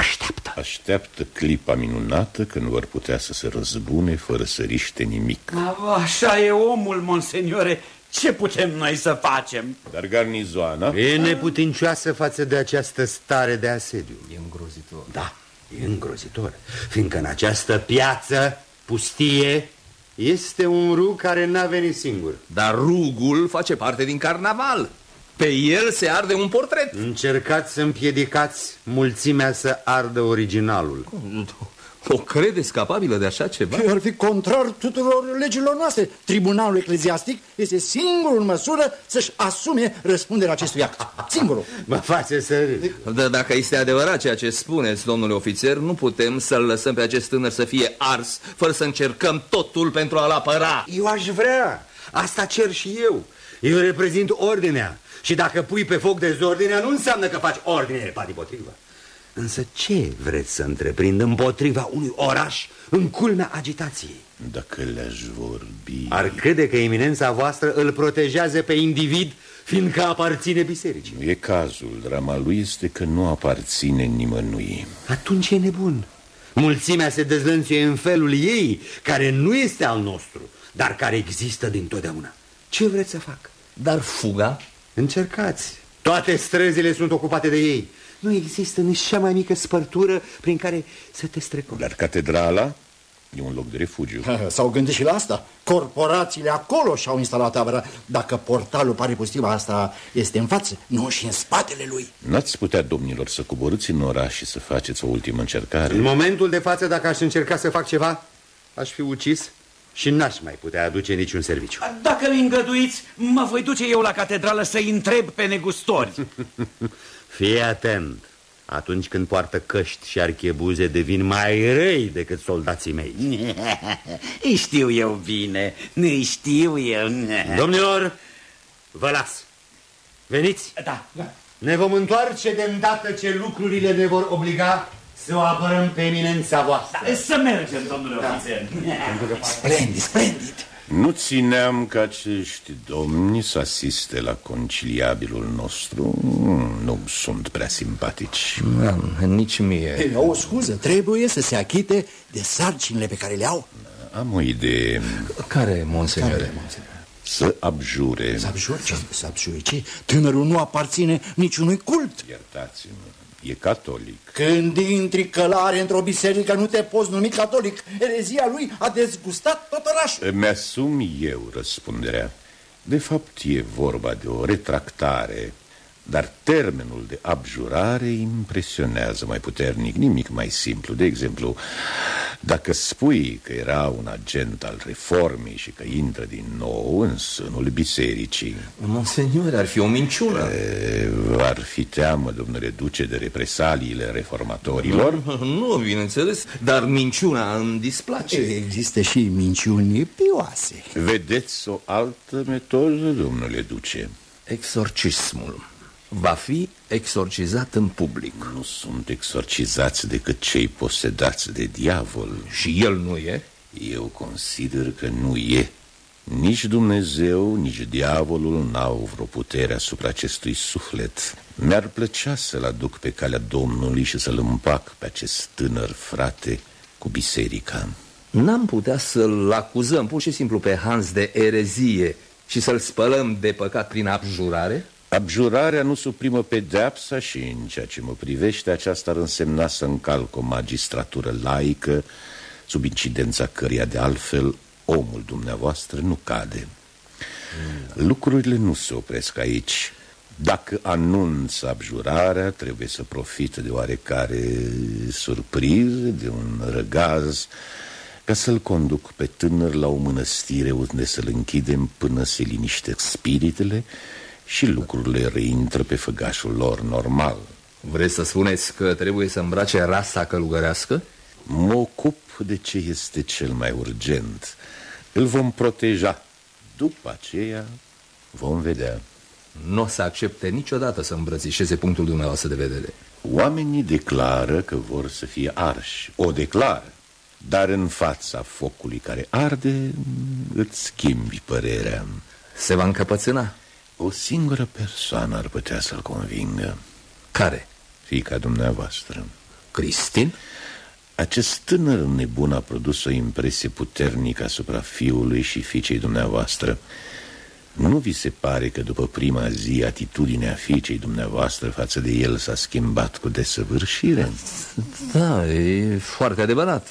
Așteaptă clipa minunată când vor putea să se răzbune fără să riște nimic. Așa e omul, monseniore. Ce putem noi să facem? Dar garnizoana e neputincioasă față de această stare de asediu. E îngrozitor. Da, e îngrozitor, fiindcă în această piață pustie este un rug care n-a venit singur. Dar rugul face parte din carnaval. Pe el se arde un portret. Încercați să împiedicați mulțimea să ardă originalul. O credeți capabilă de așa ceva? Ar fi contrar tuturor legilor noastre. Tribunalul ecleziastic este singurul în măsură să-și asume răspunderea acestui act. Singurul. Mă face să râd. Dar dacă este adevărat ceea ce spuneți, domnule ofițer, nu putem să-l lăsăm pe acest tânăr să fie ars fără să încercăm totul pentru a-l apăra. Eu aș vrea. Asta cer și eu. Eu reprezint ordinea. Și dacă pui pe foc dezordinea, nu înseamnă că faci ordine, potriva. Însă ce vreți să întreprind împotriva unui oraș în culmea agitației? Dacă le-aș vorbi... Ar crede că eminența voastră îl protejează pe individ, fiindcă aparține bisericii. Nu e cazul. Drama lui este că nu aparține nimănui. Atunci e nebun. Mulțimea se dezlănțuie în felul ei, care nu este al nostru, dar care există dintotdeauna. Ce vreți să fac? Dar fuga? Încercați. Toate străzile sunt ocupate de ei. Nu există nici cea mai mică spărtură prin care să te strecori. Dar catedrala e un loc de refugiu. S-au gândit și la asta. Corporațiile acolo și-au instalat tabăra. Dacă portalul pare pustiu, asta este în față, nu și în spatele lui. N-ați putea, domnilor, să coborâți în oraș și să faceți o ultimă încercare? În momentul de față, dacă aș încerca să fac ceva, aș fi ucis și n-aș mai putea aduce niciun serviciu. Dacă îmi îngăduiți, mă voi duce eu la catedrală să-i întreb pe negustori. Fii atent. Atunci când poartă căști și archebuze, devin mai răi decât soldații mei. Îi știu eu bine, nu-i știu eu. Domnilor, vă las. Veniți? Da. Ne vom întoarce de îndată ce lucrurile ne vor obliga Să o apărăm pe eminența voastră. Să mergem, domnule ofițer. Splendid, splendid. Nu țineam ca acești domni să asiste la conciliabilul nostru. Nu sunt prea simpatici. Nici mie. O scuză, trebuie să se achite de sarcinile pe care le au. Am o idee. Care, monseigneur? Să abjure. Să abjure? Să abjure ce? Tânărul nu aparține niciunui cult. Iertați-mă, e catolic. Când intri călare într-o biserică, nu te poți numi catolic. Erezia lui a dezgustat tot orașul. Îmi asum eu răspunderea. De fapt, e vorba de o retractare, dar termenul de abjurare impresionează mai puternic, nimic mai simplu. De exemplu, dacă spui că era un agent al reformei și că intră din nou în sânul bisericii... Monseigneur, ar fi o minciună. Ar fi teamă, domnule duce, de represaliile reformatorilor? Nu, bineînțeles, dar minciuna îmi displace. Există și minciuni pioase. Vedeți o altă metodă, domnule duce? Exorcismul va fi exorcizat în public. Nu sunt exorcizați decât cei posedați de diavol. Și el nu e? Eu consider că nu e. Nici Dumnezeu, nici diavolul n-au vreo putere asupra acestui suflet. Mi-ar plăcea să-l aduc pe calea Domnului și să-l împac pe acest tânăr frate cu biserica. N-am putea să-l acuzăm pur și simplu pe Hans de erezie și să-l spălăm de păcat prin abjurare? Abjurarea nu suprimă pedeapsa și, în ceea ce mă privește, aceasta ar însemna să încalc o magistratură laică, sub incidența căreia de altfel omul dumneavoastră nu cade. Lucrurile nu se opresc aici. Dacă anunț abjurarea, trebuie să profit de oarecare surpriză, de un răgaz, ca să-l conduc pe tânăr la o mănăstire unde să-l închidem până se liniștesc spiritele și lucrurile reintră pe făgașul lor normal. Vreți să spuneți că trebuie să îmbrace rasa călugărească? Mă ocup de ce este cel mai urgent. Îl vom proteja. După aceea vom vedea. Nu o să accepte niciodată să îmbrățișeze punctul dumneavoastră de vedere. Oamenii declară că vor să fie arși. O declară. Dar în fața focului care arde, îți schimbi părerea. Se va încăpățâna? O singură persoană ar putea să-l convingă. Care? Fiica dumneavoastră. Cristin? Acest tânăr nebun a produs o impresie puternică asupra fiului și fiicei dumneavoastră. Nu vi se pare că după prima zi atitudinea fiicei dumneavoastră față de el s-a schimbat cu desăvârșire? Da, e foarte adevărat.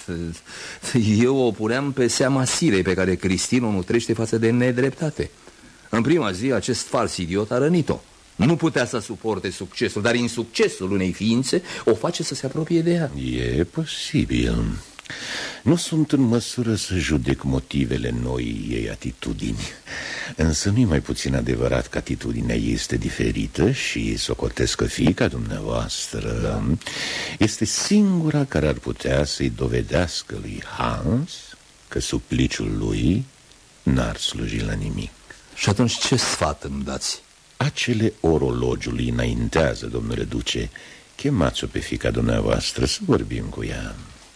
Eu o puneam pe seama silei pe care Cristin o nutrește față de nedreptate. În prima zi acest fals idiot a rănit-o. Nu putea să suporte succesul, dar insuccesul unei ființe o face să se apropie de ea. E posibil. Nu sunt în măsură să judec motivele noii ei atitudini. Însă nu-i mai puțin adevărat că atitudinea ei este diferită și socotesc că fiica dumneavoastră este singura care ar putea să-i dovedească lui Hans că supliciul lui n-ar sluji la nimic. Și atunci ce sfat îmi dați? Acele orologiului înaintează, domnule duce. Chemați-o pe fiica dumneavoastră să vorbim cu ea.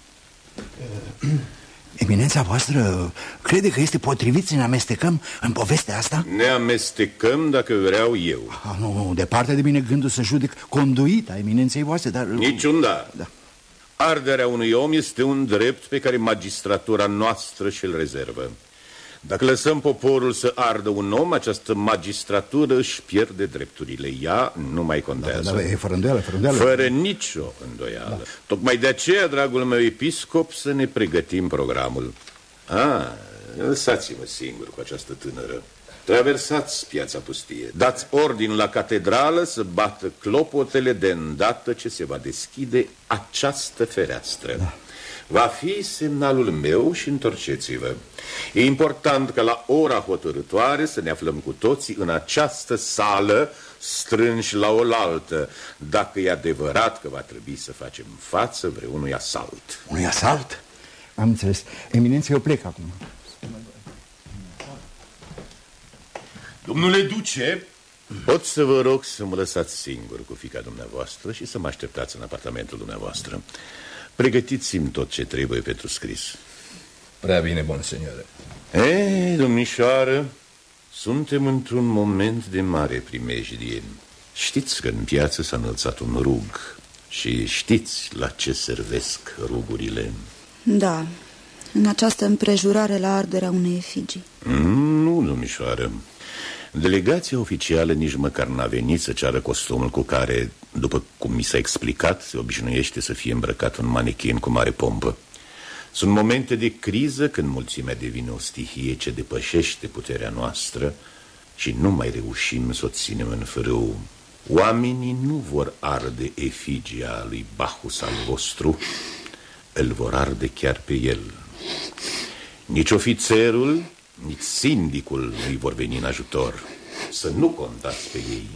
Eminența voastră crede că este potrivit să ne amestecăm în povestea asta? Ne amestecăm dacă vreau eu. Nu, departe de mine gândul să judec conduita eminenței voastre, dar... Niciun dar. Da. Arderea unui om este un drept pe care magistratura noastră și-l rezervă. Dacă lăsăm poporul să ardă un om, această magistratură își pierde drepturile. Ea nu mai contează. Da, e fără îndoială, fără îndoială. Fără nicio îndoială. Da. Tocmai de aceea, dragul meu episcop, să ne pregătim programul. Lăsați-mă singur cu această tânără. Traversați piața pustie. Dați ordin la catedrală să bată clopotele de îndată ce se va deschide această fereastră. Da. Va fi semnalul meu și întorceți-vă. E important ca la ora hotărâtoare să ne aflăm cu toții în această sală, strânși la oaltă, dacă e adevărat că va trebui să facem față vreunui asalt. Unui asalt? Am înțeles. Eminență, eu plec acum. Domnule duce, Pot să vă rog să mă lăsați singur cu fiica dumneavoastră și să mă așteptați în apartamentul dumneavoastră. Pregătiți-mi tot ce trebuie pentru scris. Prea bine, monseigneur. Ei, domnișoară, suntem într-un moment de mare primejdie. Știți că în piață s-a înălțat un rug și știți la ce servesc rugurile. Da, în această împrejurare la arderea unei efigii. Nu, domnișoară. Delegația oficială nici măcar n-a venit să ceară costumul cu care, după cum mi s-a explicat, se obișnuiește să fie îmbrăcat un manechin cu mare pompă. Sunt momente de criză când mulțimea devine o stihie ce depășește puterea noastră și nu mai reușim să o ținem în frâu. Oamenii nu vor arde efigia lui Bacchus al vostru, îl vor arde chiar pe el. Nici ofițerul, nici sindicul nu-i vor veni în ajutor. Să nu contați pe ei.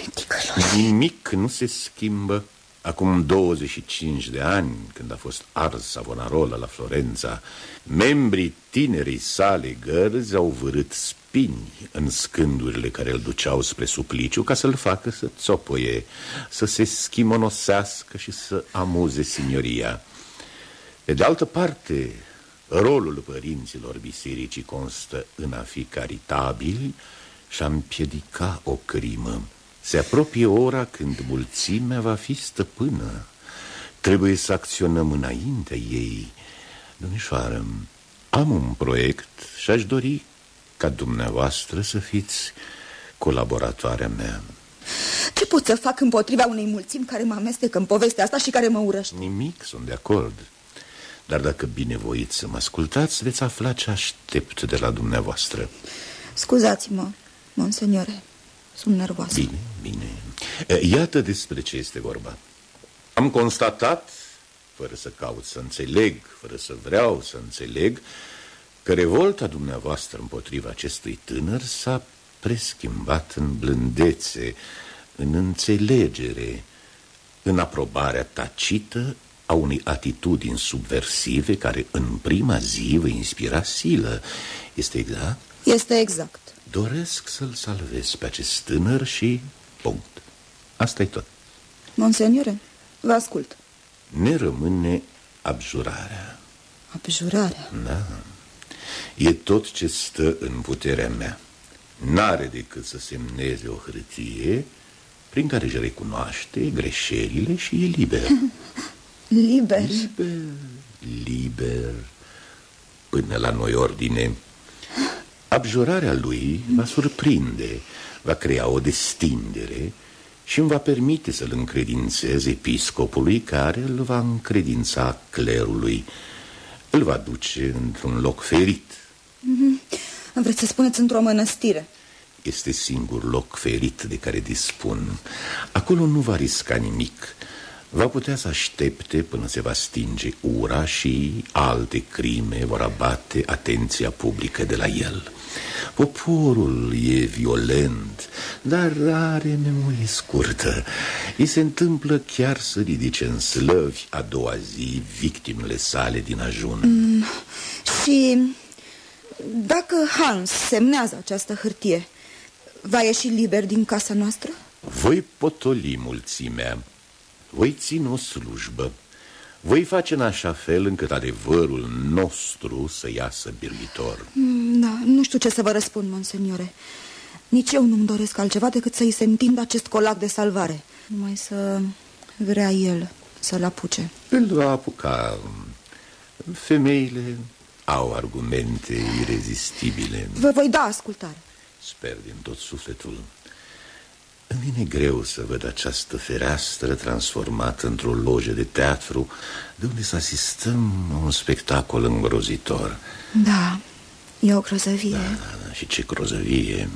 Nimic nu se schimbă. Acum 25 de ani, când a fost ars Savonarola la Florența, membrii tinerei sale gărzi au vârât spini în scândurile care îl duceau spre supliciu ca să-l facă să țopăie, să se schimonosească și să amuze signoria. Pe de altă parte, rolul părinților bisericii constă în a fi caritabili și a împiedica o crimă. Se apropie ora când mulțimea va fi stăpână. Trebuie să acționăm înaintea ei. Domnișoară, am un proiect și aș dori ca dumneavoastră să fiți colaboratoarea mea. Ce pot să fac împotriva unei mulțimi care mă amestecă în povestea asta și care mă urăște? Nimic, sunt de acord. Dar dacă binevoiți să mă ascultați, veți afla ce aștept de la dumneavoastră. Scuzați-mă, monseignore, sunt nervoasă. Bine, bine. Iată despre ce este vorba. Am constatat, fără să caut să înțeleg, fără să vreau să înțeleg, că revolta dumneavoastră împotriva acestui tânăr s-a preschimbat în blândețe, în înțelegere, în aprobarea tacită a unei atitudini subversive care în prima zi vă inspira silă. Este exact? Este exact. Doresc să-l salvez pe acest tânăr și punct. Asta e tot. Monseignore, vă ascult. Ne rămâne abjurarea. Abjurarea? Da. E tot ce stă în puterea mea. N-are decât să semneze o hârtie prin care își recunoaște greșelile și e liber. Liber? Liber, liber. Până la noi ordine. Abjurarea lui va surprinde, va crea o destindere și îmi va permite să-l încredințez episcopului, care îl va încredința clerului. Îl va duce într-un loc ferit. Vreți să spuneți într-o mănăstire? Este singur loc ferit de care dispun. Acolo nu va risca nimic. Va putea să aștepte până se va stinge ura și alte crime vor abate atenția publică de la el. Poporul e violent, dar are memorie scurtă. Îi se întâmplă chiar să ridice în slăvi a doua zi victimele sale din ajun. Și dacă Hans semnează această hârtie, va ieși liber din casa noastră? Voi potoli mulțimea, voi ține o slujbă, voi face în așa fel încât adevărul nostru să iasă birlitor. Da, nu știu ce să vă răspund, monseignore. Nici eu nu-mi doresc altceva decât să-i se întindă acest colac de salvare. Numai să vrea el să-l apuce. Îl va apuca. Femeile au argumente irezistibile. Vă voi da ascultare. Sper din tot sufletul. Îmi vine greu să văd această fereastră transformată într-o lojă de teatru, de unde să asistăm la un spectacol îngrozitor. Da, e o grozăvie. Da, și ce grozăvie.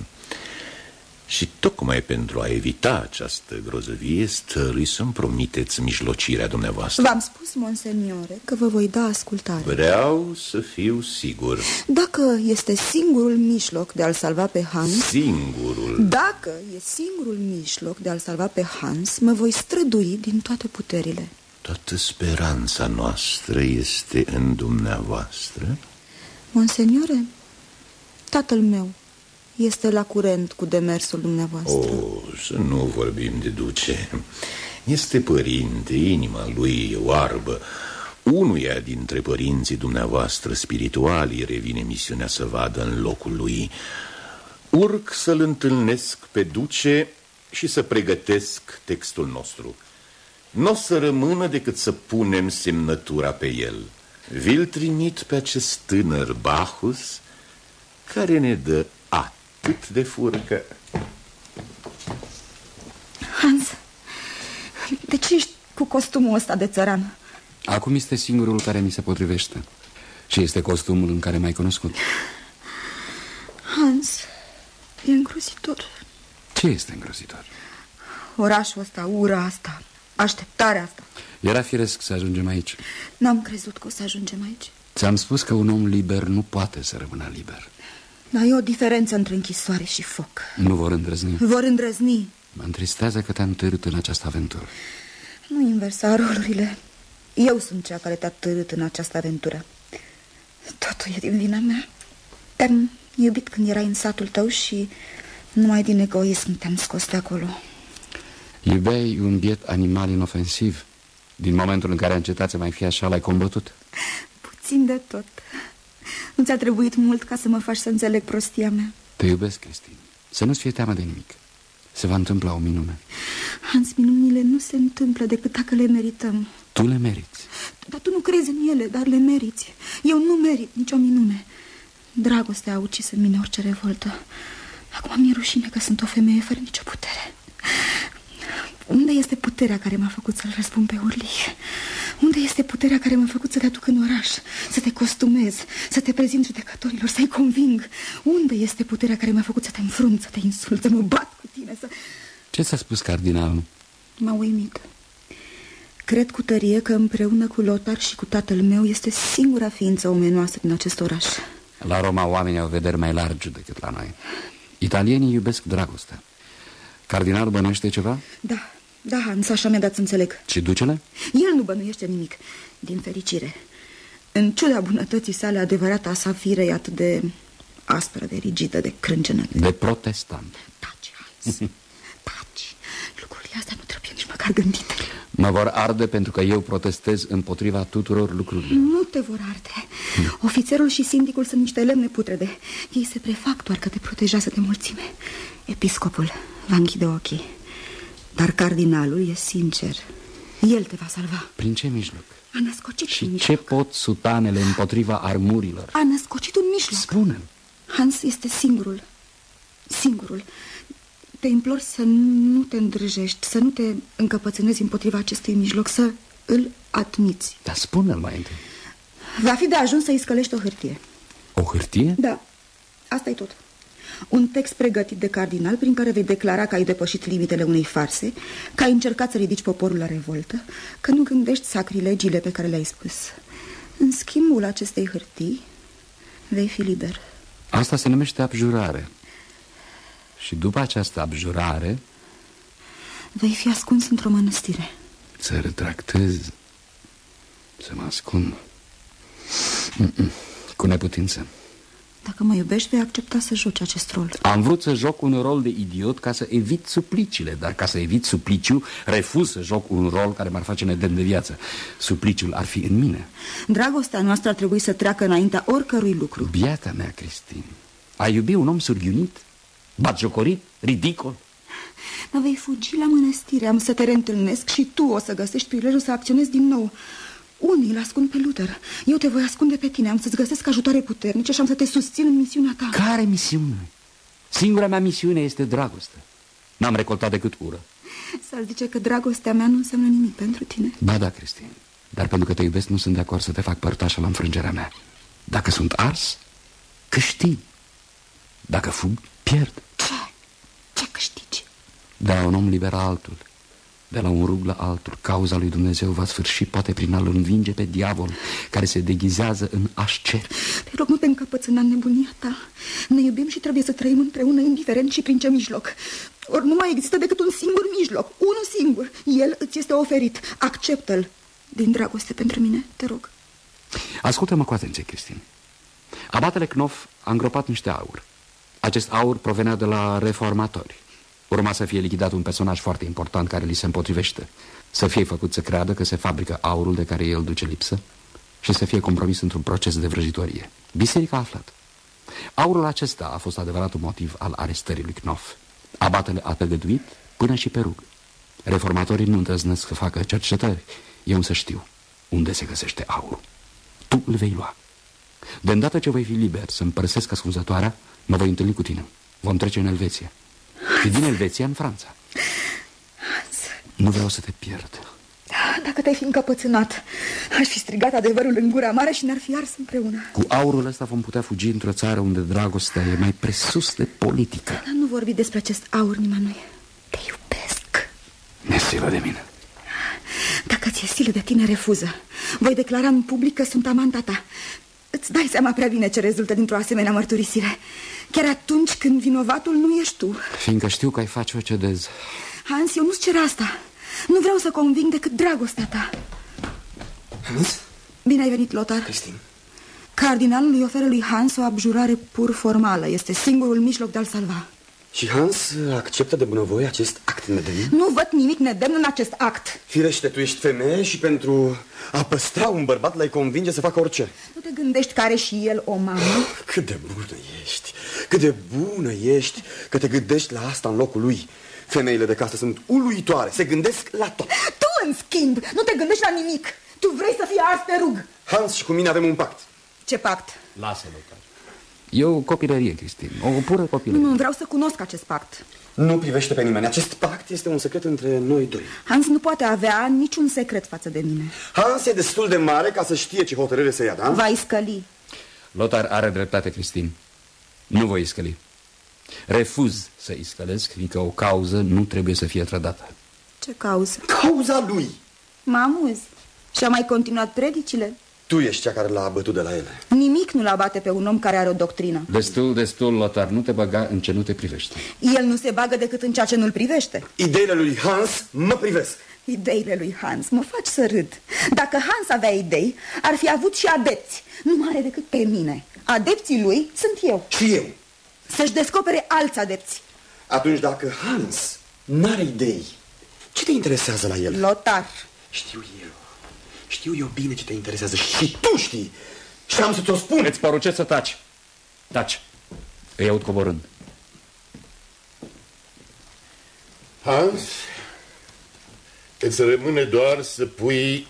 Și tocmai pentru a evita această grozăvie, stărui să-mi promiteți mijlocirea dumneavoastră. V-am spus, monseignore, că vă voi da ascultare. Vreau să fiu sigur. Dacă este singurul mijloc de a-l salva pe Hans... Singurul? Dacă e singurul mijloc de a-l salva pe Hans, mă voi strădui din toate puterile. Toată speranța noastră este în dumneavoastră? Monseignore, tatăl meu este la curent cu demersul dumneavoastră. Să nu vorbim de duce. Este părinte, inima lui e oarbă. Unuia dintre părinții dumneavoastră spirituali revine misiunea să vadă în locul lui. Urc să-l întâlnesc pe duce și să pregătesc textul nostru. N-o să rămână decât să punem semnătura pe el. Vi-l trimit pe acest tânăr Bacchus, care ne dă atât de furcă. Hans, de ce ești cu costumul ăsta de țăran? Acum este singurul care mi se potrivește. Și este costumul în care m-ai cunoscut. Hans, e îngrozitor. Ce este îngrozitor? Orașul ăsta, ura asta, așteptarea asta. Era firesc să ajungem aici. N-am crezut că o să ajungem aici. Ți-am spus că un om liber nu poate să rămână liber. Dar e o diferență între închisoare și foc. Nu vor îndrăzni. Vor îndrăzni. Mă întristează că te-am târât în această aventură. Nu inversa rolurile. Eu sunt cea care te-a târât în această aventură. Totul e din vina mea. Te-am iubit când erai în satul tău și numai din egoism te-am scos de acolo. Iubeai un biet animal inofensiv. Din momentul în care a încetat să mai fie așa, l-ai combătut? Puțin de tot. Nu ți-a trebuit mult ca să mă faci să înțeleg prostia mea. Te iubesc, Cristin. Să nu-ți fie teamă de nimic. Se va întâmpla o minune. Hans, minunile nu se întâmplă decât dacă le merităm. Tu le meriți. Dar tu nu crezi în ele, dar le meriți. Eu nu merit nicio minune. Dragostea a ucis în mine orice revoltă. Acum mi-e rușine că sunt o femeie fără nicio putere. Unde este puterea care m-a făcut să-l răzbun pe Urlich? Unde este puterea care m-a făcut să te aduc în oraș, să te costumez, să te prezint judecătorilor, să-i conving? Unde este puterea care m-a făcut să te înfrunt, să te insult, să mă bat cu tine, să... Ce ți-a spus cardinalul? M-a uimit. Cred cu tărie că împreună cu Lothar și cu tatăl meu este singura ființă omenoasă din acest oraș. La Roma oamenii au vederi mai largi decât la noi. Italienii iubesc dragostea. Cardinalul bănuiește ceva? Da, Hans, așa mi-a dat să înțeleg. Și ducele? El nu bănuiește nimic, din fericire. În ciuda bunătății sale, adevărata sa fire e atât de aspră, de rigidă, de crâncenă. De protestant. Taci, Hans, taci. Lucrurile astea nu trebuie nici măcar gândite. Mă vor arde pentru că eu protestez împotriva tuturor lucrurilor. Nu te vor arde. Ofițerul și sindicul sunt niște lemne putrede. Ei se prefac doar că te protejează de mulțime. Episcopul va închide ochii. Dar cardinalul e sincer. El te va salva. Prin ce mijloc? A născocit și un mijloc. Ce pot sutanele împotriva armurilor? A născocit un mijloc. Spune-l. Hans este singurul. Singurul. Te implor să nu te îndrăjești, să nu te încăpățânezi împotriva acestui mijloc, să îl admiți. Dar spune-l mai întâi. Va fi de ajuns să-i scălești o hârtie. O hârtie? Da, asta e tot. Un text pregătit de cardinal prin care vei declara că ai depășit limitele unei farse, că ai încercat să ridici poporul la revoltă, că nu gândești sacrilegiile pe care le-ai spus. În schimbul acestei hârtii vei fi liber. Asta se numește abjurare. Și după această abjurare vei fi ascuns într-o mănăstire. Să retractez, să mă ascund cu neputință. Dacă mă iubești, vei accepta să joci acest rol. Am vrut să joc un rol de idiot ca să evit supliciile, dar ca să evit supliciu, refuz să joc un rol care m-ar face nedemn de viață. Supliciul ar fi în mine. Dragostea noastră ar trebui să treacă înaintea oricărui lucru. Biata mea, Cristin, ai iubi un om surghiunit, batjocorit, ridicol? Dar vei fugi la mănăstire, am să te reîntâlnesc și tu o să găsești prilejul să acționezi din nou. Unii îl ascund pe Luther. Eu te voi ascunde pe tine. Am să-ți găsesc ajutoare puternice și am să te susțin în misiunea ta. Care misiune? Singura mea misiune este dragoste. N-am recoltat decât ură. S-ar zice că dragostea mea nu înseamnă nimic pentru tine. Ba da, Cristin. Dar pentru că te iubesc nu sunt de acord să te fac părtașă la înfrângerea mea. Dacă sunt ars, câștig. Dacă fug, pierd. Ce câștigi? De la un om liber altul, de la un rug la altul, cauza lui Dumnezeu va sfârși poate prin a-l învinge pe diavol care se deghizează în ascet. Te rog, nu te încăpățâna în nebunia ta. Ne iubim și trebuie să trăim împreună, indiferent și prin ce mijloc. Ori nu mai există decât un singur mijloc, unul singur. El îți este oferit. Acceptă-l din dragoste pentru mine, te rog. Ascultă-mă cu atenție, Cristin. Abatele Knof a îngropat niște aur. Acest aur provenea de la reformatori. Urma să fie lichidat un personaj foarte important care li se împotrivește, să fie făcut să creadă că se fabrică aurul de care el duce lipsă și să fie compromis într-un proces de vrăjitorie. Biserica a aflat. Aurul acesta a fost adevăratul motiv al arestării lui Knopf. Abatele a tăgăduit până și pe rugă. Reformatorii nu îndrăznesc să facă cercetări. Eu însă știu unde se găsește aurul. Tu îl vei lua. De îndată ce voi fi liber să împărăsesc ascunzătoarea, mă voi întâlni cu tine. Vom trece în Elveția. Și din Elveția în Franța. Hans. Nu vreau să te pierd. Dacă te-ai fi încăpățânat, aș fi strigat adevărul în gura mare și ne-ar fi ars împreună. Cu aurul ăsta vom putea fugi într-o țară unde dragostea e mai presus de politică. Dar nu vorbi despre acest aur nimănui. Te iubesc. Mi-e silă de mine. Dacă ți-e silă de tine, refuză. Voi declara în public că sunt amanta ta. Îți dai seama prea bine ce rezultă dintr-o asemenea mărturisire. Chiar atunci când vinovatul nu ești tu. Fiindcă știu că ai face o cedez. Hans, eu nu-ți cer asta. Nu vreau să conving decât dragostea ta. Hans? Bine ai venit, Lothar. Cristin. Cardinalul îi oferă lui Hans o abjurare pur formală. Este singurul mijloc de a-l salva. Și Hans acceptă de bunăvoie acest act nedemn? Nu văd nimic nedemn în acest act. Firește, tu ești femeie și pentru a păstra un bărbat l-ai convinge să facă orice. Nu te gândești că are și el o mamă? Cât de bună ești, cât de bună ești că te gândești la asta în locul lui. Femeile de casă sunt uluitoare, se gândesc la tot. Tu, în schimb, nu te gândești la nimic. Tu vrei să fii ars pe rug. Hans și cu mine avem un pact. Ce pact? Lasă-l. E o copilărie, Cristin, o pură copilărie. Nu, vreau să cunosc acest pact. Nu privește pe nimeni. Acest pact este un secret între noi doi. Hans nu poate avea niciun secret față de mine. Hans e destul de mare ca să știe ce hotărâre să ia, da? Va iscăli. Lothar are dreptate, Cristin. Nu voi iscăli. Refuz să iscălesc, fiindcă o cauză nu trebuie să fie trădată. Ce cauză? Cauza lui. Mă amuz. Și-a mai continuat predicile? Tu ești cea care l-a abătut de la ele. Nimic nu-l abate pe un om care are o doctrină. Destul, Lothar, nu te băga în ce nu te privește. El nu se bagă decât în ceea ce nu-l privește. Ideile lui Hans mă privesc. Ideile lui Hans, mă faci să râd. Dacă Hans avea idei, ar fi avut și adepți. Nu are decât pe mine. Adepții lui sunt eu. Și eu. Să-și descopere alți adepți. Atunci dacă Hans n-are idei, ce te interesează la el? Lothar. Știu eu bine ce te interesează și tu știi. Și am să ți-o spun. Îți poruncesc să taci. Taci. Îi aud coborând. Hans, îți rămâne doar să pui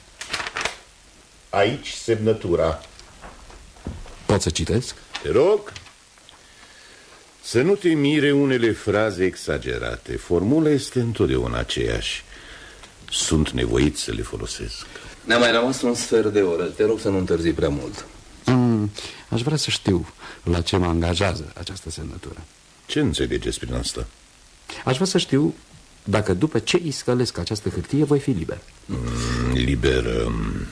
aici semnătura. Pot să citesc? Te rog. Să nu te mire unele fraze exagerate. Formula este întotdeauna aceeași. Sunt nevoit să le folosesc. Ne-a mai rămas un sfert de oră. Te rog să nu întârzi prea mult. Aș vrea să știu la ce mă angajează această semnătură. Ce înțelegeți prin asta? Aș vrea să știu dacă după ce iscălesc această hârtie voi fi liber. Liber.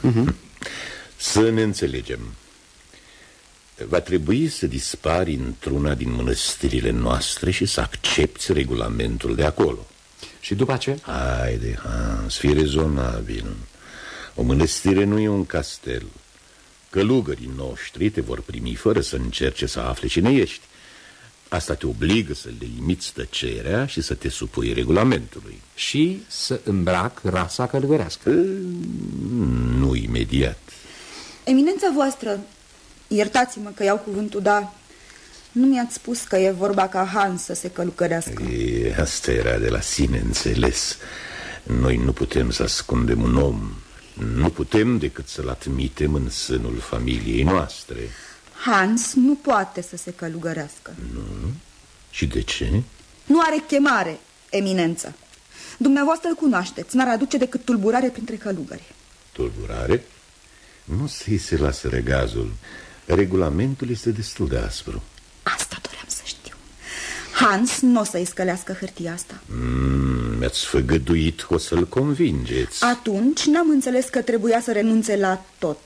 Să ne înțelegem. Va trebui să dispari într-una din mănăstirile noastre și să accepti regulamentul de acolo. Și după aceea? Haide, Hans, fii rezonabil. O mănăstire nu e un castel. Călugării noștri te vor primi fără să încerce să afle cine ești. Asta te obligă să le limiți tăcerea și să te supui regulamentului. Și să îmbrac rasa călugărească. Nu imediat. Eminența voastră, iertați-mă că iau cuvântul, dar nu mi-ați spus că e vorba ca Hans să se călugărească. Asta era de la sine înțeles. Noi nu putem să ascundem un om. Nu putem decât să-l admitem în sânul familiei noastre. Hans nu poate să se călugărească. Nu? Și de ce? Nu are chemare, eminență. Dumneavoastră îl cunoașteți, n-ar aduce decât tulburare printre călugări. Tulburare? Nu se lasă regazul. Regulamentul este destul de aspru. Asta doream să știu. Hans nu o să-i scălească hârtia asta. Mi-ați făgăduit că o să-l convingeți. Atunci n-am înțeles că trebuia să renunțe la tot.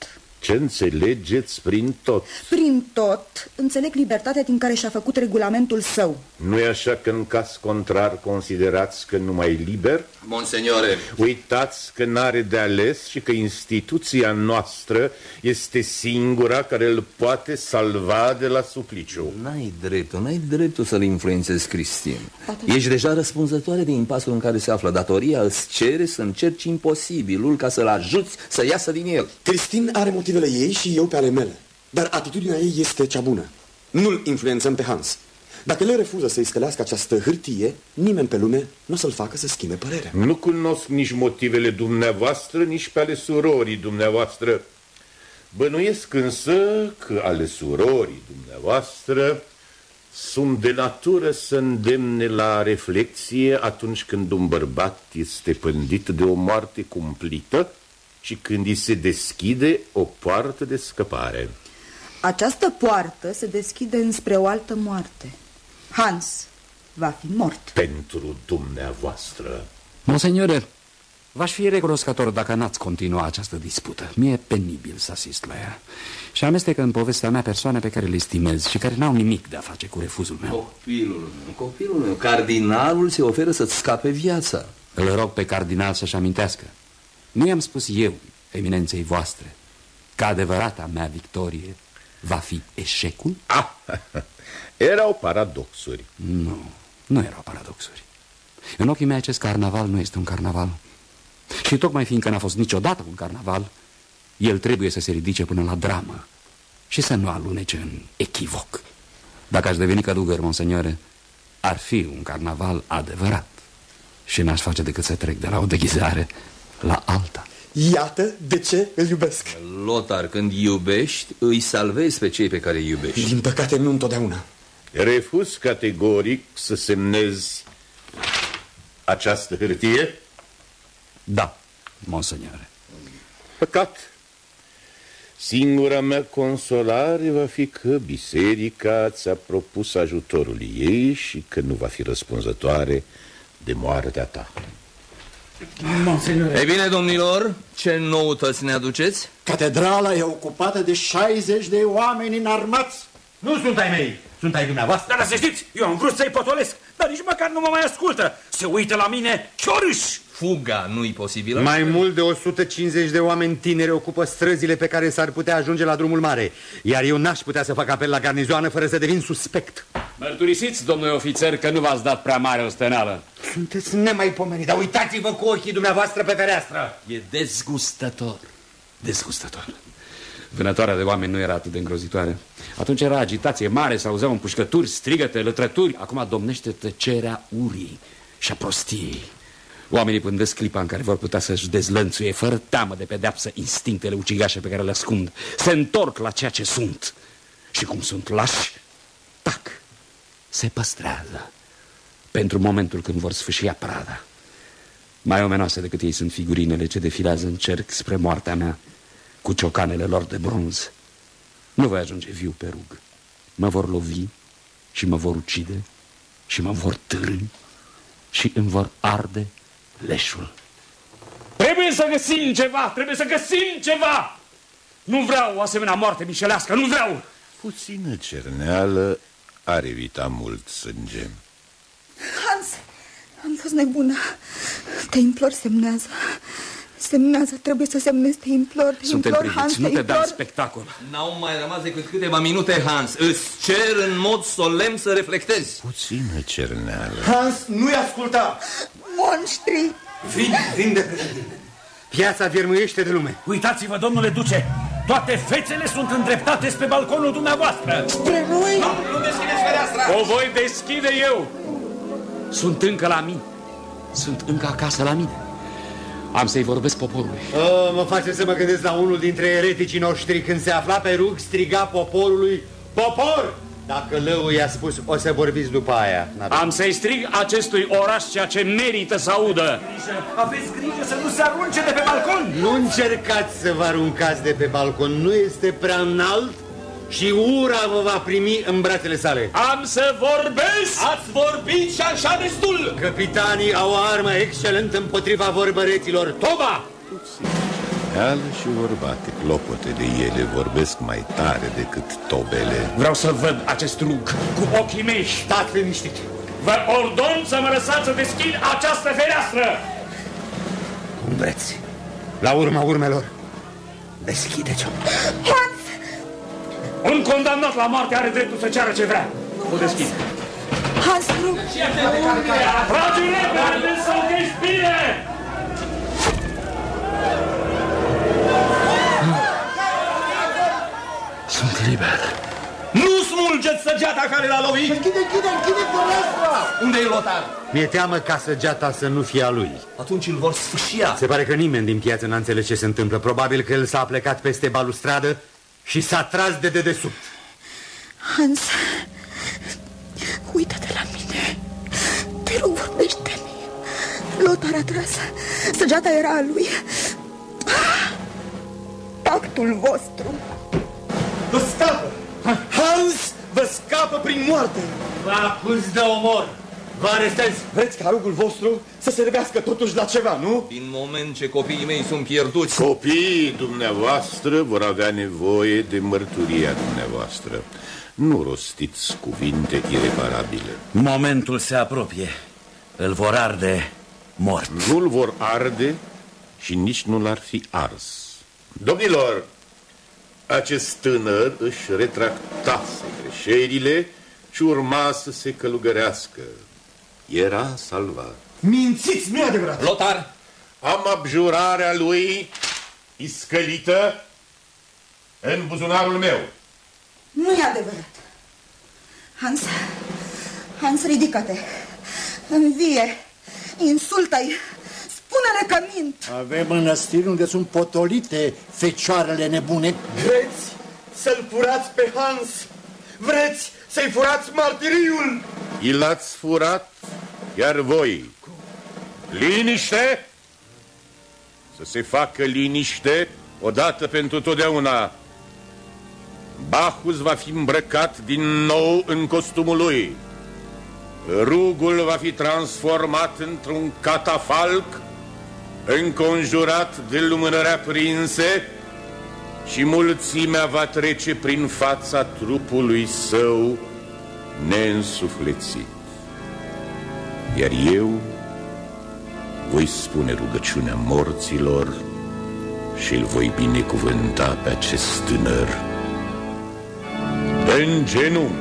Ce înțelegeți prin tot? Prin tot înțeleg libertatea din care și-a făcut regulamentul său. Nu e așa că în caz contrar considerați că nu mai e liber? Monseniore, uitați că n-are de ales și că instituția noastră este singura care îl poate salva de la supliciu. N-ai dreptul să-l influențezi, Cristin. Ești deja răspunzătoare de impasul în care se află. Datoria îți cere să încerci imposibilul ca să-l ajuți să iasă din el. Cristin are motivele ei și eu pe ale mele, dar atitudinea ei este cea bună. Nu-l influențăm pe Hans. Dacă el refuză să-i stelească această hârtie, nimeni pe lume nu o să-l facă să schimbe părerea. Nu cunosc nici motivele dumneavoastră, nici pe ale surorii dumneavoastră. Bănuiesc însă că ale surorii dumneavoastră sunt de natură să îndemne la reflexie atunci când un bărbat este pândit de o moarte cumplită și când îi se deschide o poartă de scăpare. Această poartă se deschide înspre o altă moarte. Hans va fi mort. Pentru dumneavoastră. Monseniore, v-aș fi recunoscător dacă n-ați continua această dispută. Mi-e penibil să asist la ea și amestecă în povestea mea persoane pe care le estimez și care n-au nimic de a face cu refuzul meu. Copilul meu, cardinalul se oferă să-ți scape viața. Îl rog pe cardinal să-și amintească. Nu i-am spus eu, eminenței voastre, că adevărata mea victorie va fi eșecul? Erau paradoxuri. Nu erau paradoxuri. În ochii mei acest carnaval nu este un carnaval. Și tocmai fiindcă n-a fost niciodată un carnaval, el trebuie să se ridice până la dramă și să nu alunece în echivoc. Dacă aș deveni călugăr, monseniore, ar fi un carnaval adevărat și n-aș face decât să trec de la o deghizare la alta. Iată de ce îl iubesc. Lothar, când iubești, îi salvezi pe cei pe care îi iubești. Din păcate nu întotdeauna. Refuz categoric să semnezi această hârtie? Da, monseniore. Păcat. Singura mea consolare va fi că biserica ți-a propus ajutorul ei și că nu va fi răspunzătoare de moartea ta. Monseniore. Ei bine, domnilor, ce noutăți ne aduceți? Catedrala e ocupată de 60 de oameni înarmați. Nu sunt ai mei, sunt ai dumneavoastră. Dar să știți, eu am vrut să-i potolesc, dar nici măcar nu mă mai ascultă. Se uită la mine ciorâș. Fuga nu-i posibilă? Mai mult de 150 de oameni tineri ocupă străzile pe care s-ar putea ajunge la drumul mare. Iar eu n-aș putea să fac apel la garnizoană fără să devin suspect. Mărturisiți, domnule ofițer, că nu v-ați dat prea mare ostenală. Sunteți nemaipomenit, dar uitați-vă cu ochii dumneavoastră pe fereastră. E dezgustător. Dezgustător. Vânătoarea de oameni nu era atât de îngrozitoare. Atunci era agitație mare, s-auzeau împușcături, strigăte, lătrături. Acum domnește tăcerea urii și a prostiei. Oamenii pândesc clipa în care vor putea să-și dezlănțuie fără teamă de pedeapsă instinctele ucigașe pe care le ascund. Se întorc la ceea ce sunt. Și cum sunt lași, tac, se păstrează pentru momentul când vor sfâșia prada. Mai omenoase decât ei sunt figurinele ce defilează în cerc spre moartea mea cu ciocanele lor de bronz. Nu voi ajunge viu pe rug. Mă vor lovi și mă vor ucide și mă vor târî și îmi vor arde leșul. Trebuie să găsim ceva, trebuie să găsim ceva. Nu vreau o asemenea moarte mișelească, nu vreau. Puțină cerneală ar evita mult sânge. Hans, am fost nebună. Te implor, semnează. Semnează, trebuie să semnezi, te implor. Suntem priviți, nu te dăm spectacol. N-au mai rămas decât câteva minute, Hans. Îți cer în mod solemn să reflectezi. Puțină cerneală. Hans, nu-i asculta. Monștri. Vin de piața viermuiește de lume. Uitați-vă, domnule duce, toate fețele sunt îndreptate spre balconul dumneavoastră. Spre noi? Nu deschideți fereastra. O voi deschide eu. Sunt încă la mine. Sunt încă acasă la mine. Am să-i vorbesc poporului. Mă face să mă gândesc la unul dintre ereticii noștri. Când se afla pe rug, striga poporului: popor! Dacă lăul i-a spus: o să vorbiți după aia. Am să-i strig acestui oraș ceea ce merită să audă. Aveți grijă să nu se arunce de pe balcon. Nu încercați să vă aruncați de pe balcon. Nu este prea înalt și ura vă va primi în brațele sale. Am să vorbesc! Ați vorbit și așa destul! Capitanii au o armă excelentă împotriva vorbăreților. Toba! Reală și vorbate, clopote de ele vorbesc mai tare decât tobele. Vreau să văd acest rug cu ochii mei. Stați liniștit. Vă ordon să mă lăsați să deschid această fereastră. Cum vreți. La urma urmelor, deschide-ți-o. Hans! Un condamnat la moarte are dreptul să ceară ce vrea. O deschid. Hans, rug! Tragi repede să-l găsi bine! Sunt liber. Nu smulgeți săgeata care l-a lovit! Închide fereastra! Unde e Lothar? Mi-e teamă ca săgeata să nu fie a lui. Atunci îl vor sfâșia. Se pare că nimeni din piață n-a înțeles ce se întâmplă. Probabil că el s-a plecat peste balustradă și s-a tras de dedesubt. Hans, uită-te la mine. Te rog, vorbește-mi. Lothar a tras. Săgeata era a lui. Pactul vostru. Vă scapă! Hans vă scapă prin moarte! Vă acuz de omor. Vă arestez. Vreți ca rugul vostru să servească totuși la ceva, nu? Din moment ce copiii mei sunt pierduți... Copiii dumneavoastră vor avea nevoie de mărturia dumneavoastră. Nu rostiți cuvinte ireparabile. Momentul se apropie. Îl vor arde mort. Nu-l vor arde și nici nu l-ar fi ars. Domnilor, acest tânăr își retractase greșelile și urma să se călugărească. Era salvat. Mințiți, nu e adevărat! Lothar! Am abjurarea lui iscălită în buzunarul meu. Nu e adevărat. Hans, ridică-te. Învie. Insultă-i. Spune-le că mint. Avem mănăstiri unde sunt potolite fecioarele nebune. Vreți să-l furați pe Hans? Vreți să-i furați martiriul? I l-ați furat, iar voi. Liniște! Să se facă liniște odată pentru totdeauna. Bacchus va fi îmbrăcat din nou în costumul lui. Rugul va fi transformat într-un catafalc înconjurat de lumânări aprinse și mulțimea va trece prin fața trupului său neînsuflețit. Iar eu voi spune rugăciunea morților și îl voi binecuvânta pe acest tânăr în genunchi.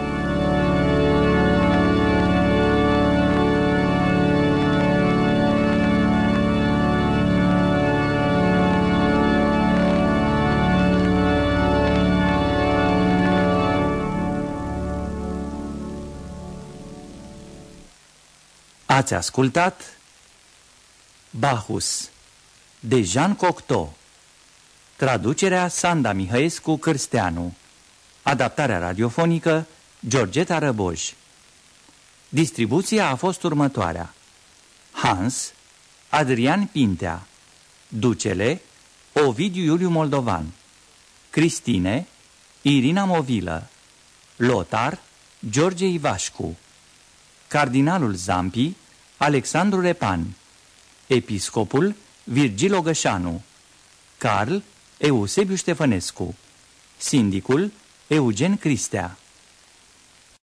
Ați ascultat Bacchus de Jean Cocteau, traducerea Sanda Mihăescu Cârsteanu, adaptarea radiofonică Georgeta Răboj. Distribuția a fost următoarea: Hans, Adrian Pintea, Ducele, Ovidiu Iuliu Moldovan, Cristine, Irina Movilă, Lothar, George Ivașcu, Cardinalul Zampi, Alexandru Repan, Episcopul Virgil Ogășanu, Carl Eusebiu Ștefănescu, Sindicul Eugen Cristea.